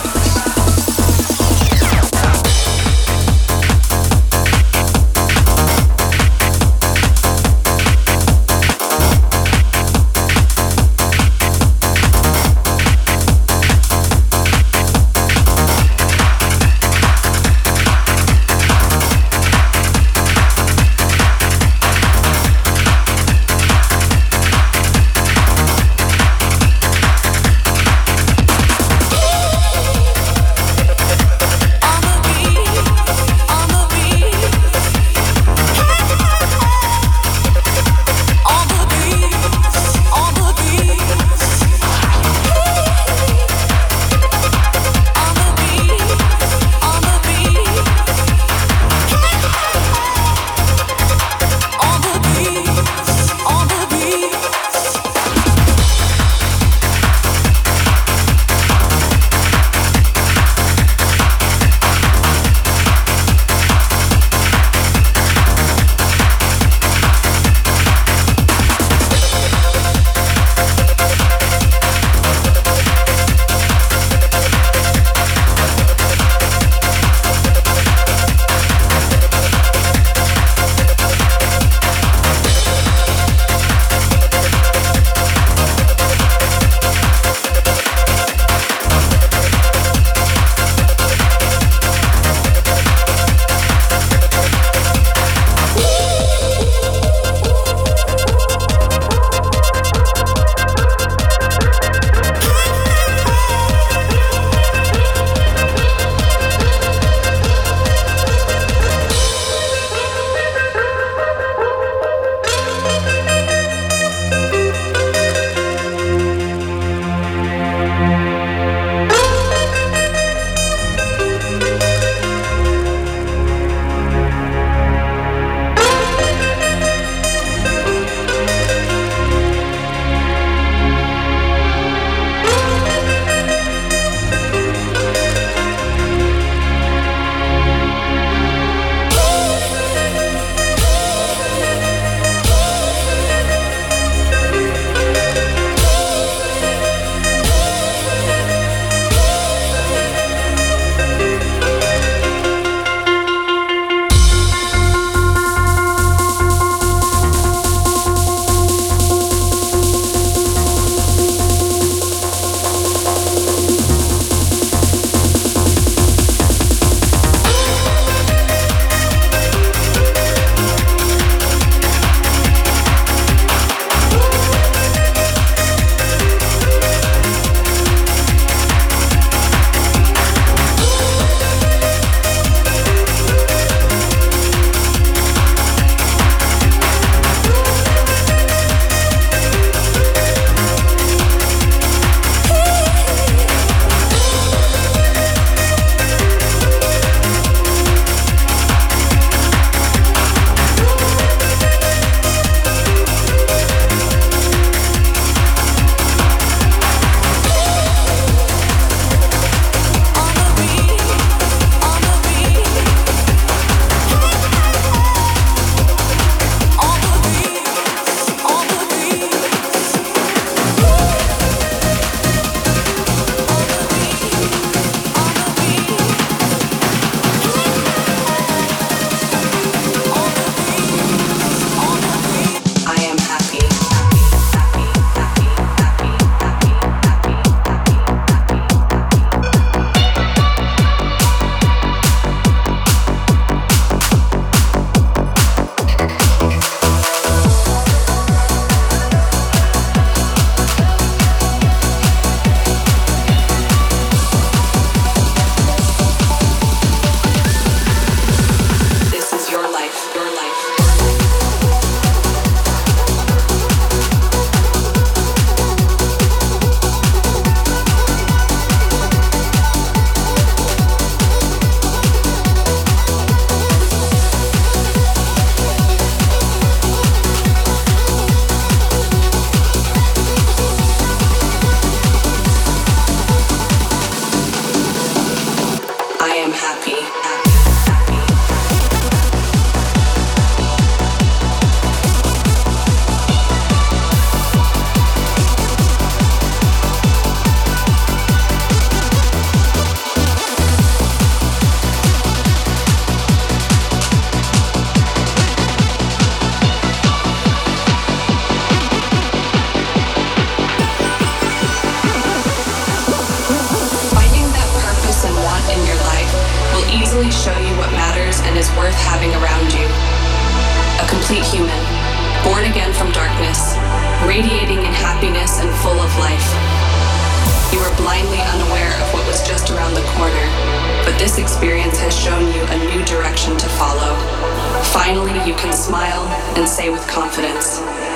is worth having around you. A complete human, born again from darkness, radiating in happiness and full of life. You were blindly unaware of what was just around the corner, but this experience has shown you a new direction to follow. Finally, you can smile and say with confidence,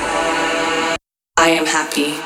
I am happy.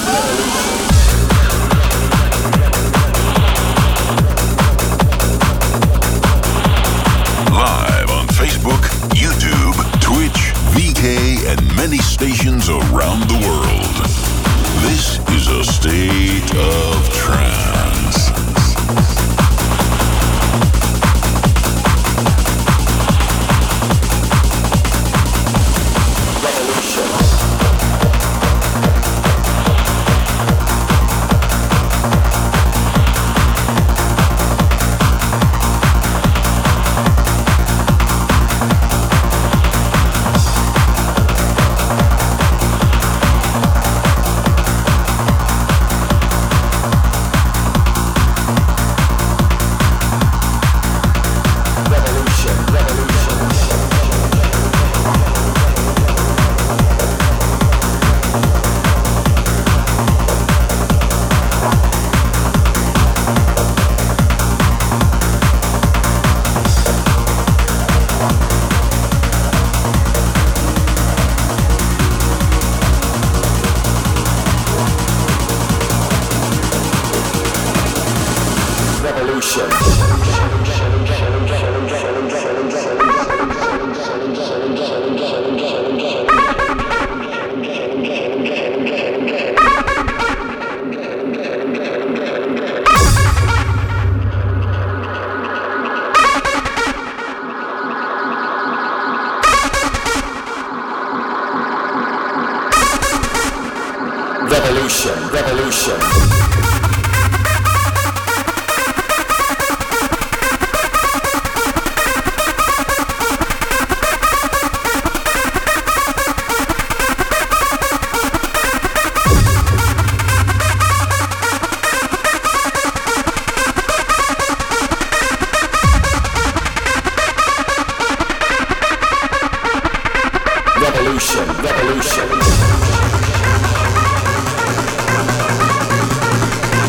Live on Facebook, YouTube, Twitch, V K, and many stations around the world. This is a state of trance. Revolution, revolution. Revolution, revolution.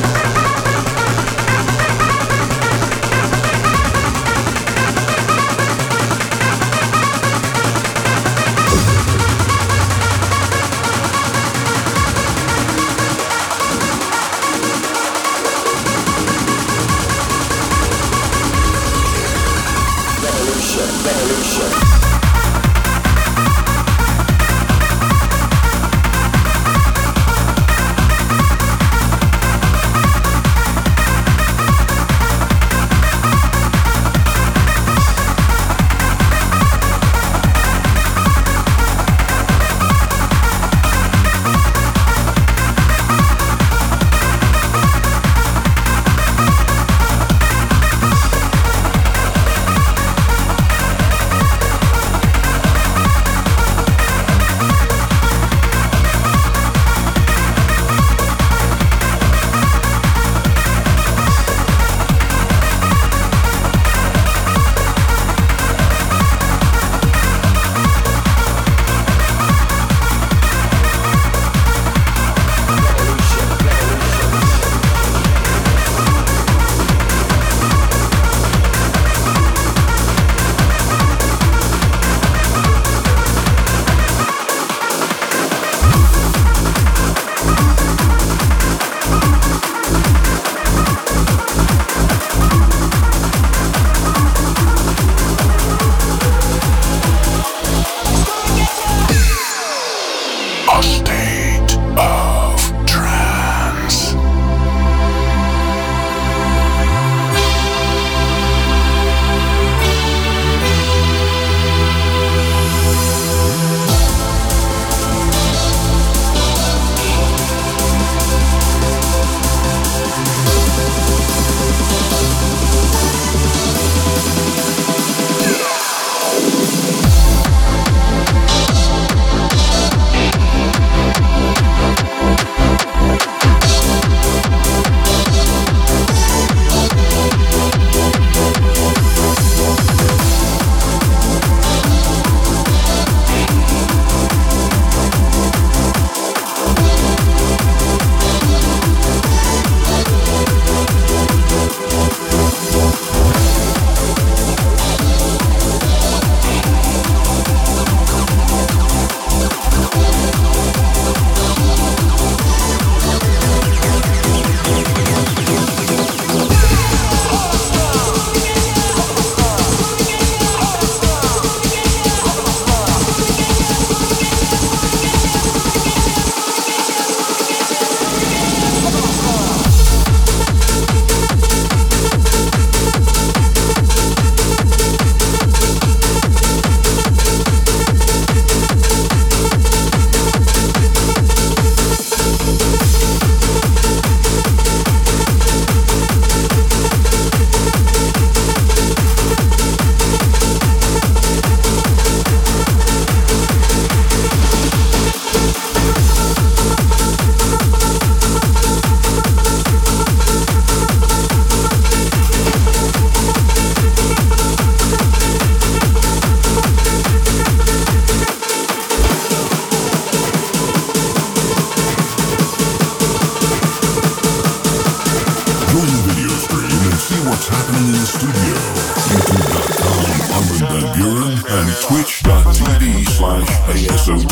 what's happening in the studio. YouTube dot com Armin Van Buren and Twitch dot T V slash A S O T.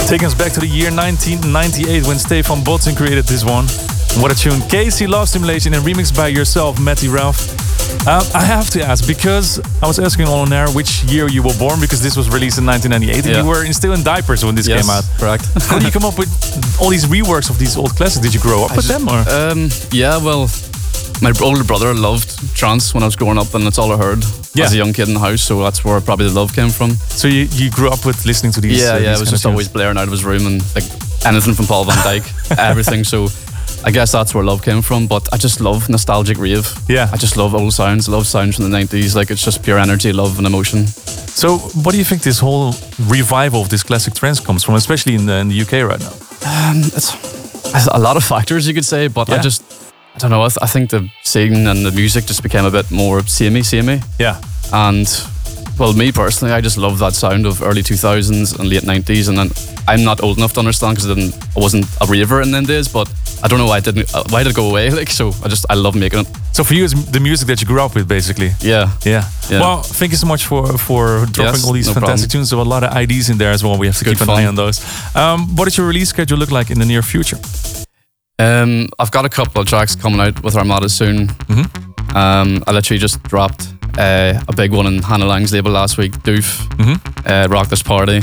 Taking us back to the year nineteen ninety-eight when Stefan Botzen created this one. What a tune. Casey Love Stimulation and remixed by yourself, Matty Ralph. Uh, I have to ask, because I was asking on air which year you were born, because this was released in nineteen ninety-eight and Yeah. you were in, still in diapers when this Yes, came out. correct. How do you come up with all these reworks of these old classics? Did you grow up I with just- them? Or? Um, yeah, well, my older brother loved trance when I was growing up, and that's all I heard Yeah. as a young kid in the house. So that's where probably the love came from. So you, you grew up with listening to these? Yeah, uh, yeah. these It was kind just of always tunes? blaring out of his room, and like anything from Paul van Dyk, everything. So I guess that's where love came from. But I just love nostalgic rave. Yeah. I just love old sounds. I love sounds from the nineties. Like it's just pure energy, love, and emotion. So what do you think this whole revival of this classic trance comes from, especially in the, in the U K right now? Um, it's, it's a lot of factors, you could say, but I Yeah. just, I don't know, I, th- I think the scene and the music just became a bit more samey, samey. Yeah. And, well, me personally, I just love that sound of early two thousands and late nineties, and then I'm not old enough to understand because I, didn't, I wasn't a raver in them days, but I don't know why it didn't, uh, why did it go away, like, so I just, I love making it. So for you, it's the music that you grew up with, basically. Yeah. Yeah. Yeah. Well, thank you so much for for dropping Yes, all these no fantastic problem. tunes. There were a lot of I Ds in there as well. We have to Good keep an fun. eye on those. Um, what does your release schedule look like in the near future? Um, I've got a couple of tracks coming out with Armada soon. Mm-hmm. Um, I literally just dropped uh, a big one in Hannah Lang's label last week, Doof, Mm-hmm. uh, Rock This Party,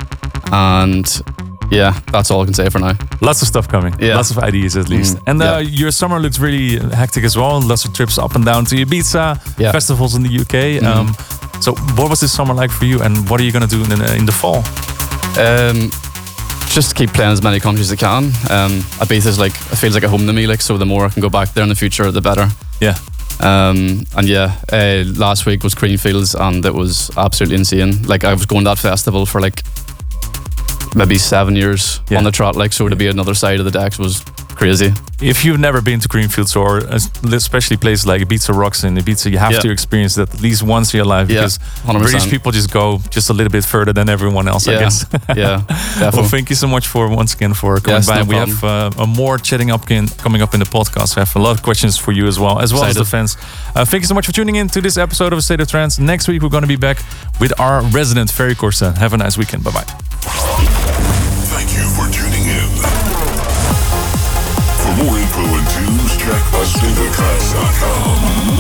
and yeah, that's all I can say for now. Lots of stuff coming. Yeah. Lots of I Ds at least. Mm, and uh, yeah. your summer looks really hectic as well. Lots of trips up and down to Ibiza, Yeah. festivals in the U K. Mhm. Um, so what was this summer like for you, and what are you going to do in the, in the fall? Um, just keep playing as many countries as I can. Um, Ibiza's like, it feels like a home to me, like, so the more I can go back there in the future, the better. Yeah. Um, and yeah, uh, last week was Creamfields, and it was absolutely insane. Like, I was going to that festival for like maybe seven years Yeah. on the trot, like, so to be another side of the decks was crazy. If you've never been to Greenfields, or especially places like Ibiza Rocks in Ibiza, you have Yeah. to experience that at least once in your life, Yeah, because one hundred percent. British people just go just a little bit further than everyone else, I Yeah, guess. yeah, Well, definitely. thank you so much for once again for coming Yes, by. no we have uh, a more chatting up in, coming up in the podcast. We have a lot of questions for you as well, as well as the fans. Uh, thank you so much for tuning in to this episode of State of Trance. Next week, we're going to be back with our resident Ferry Corsa. Have a nice weekend. Bye-bye. Thank you for tuning in. For more info and tunes, check a state of trance dot com.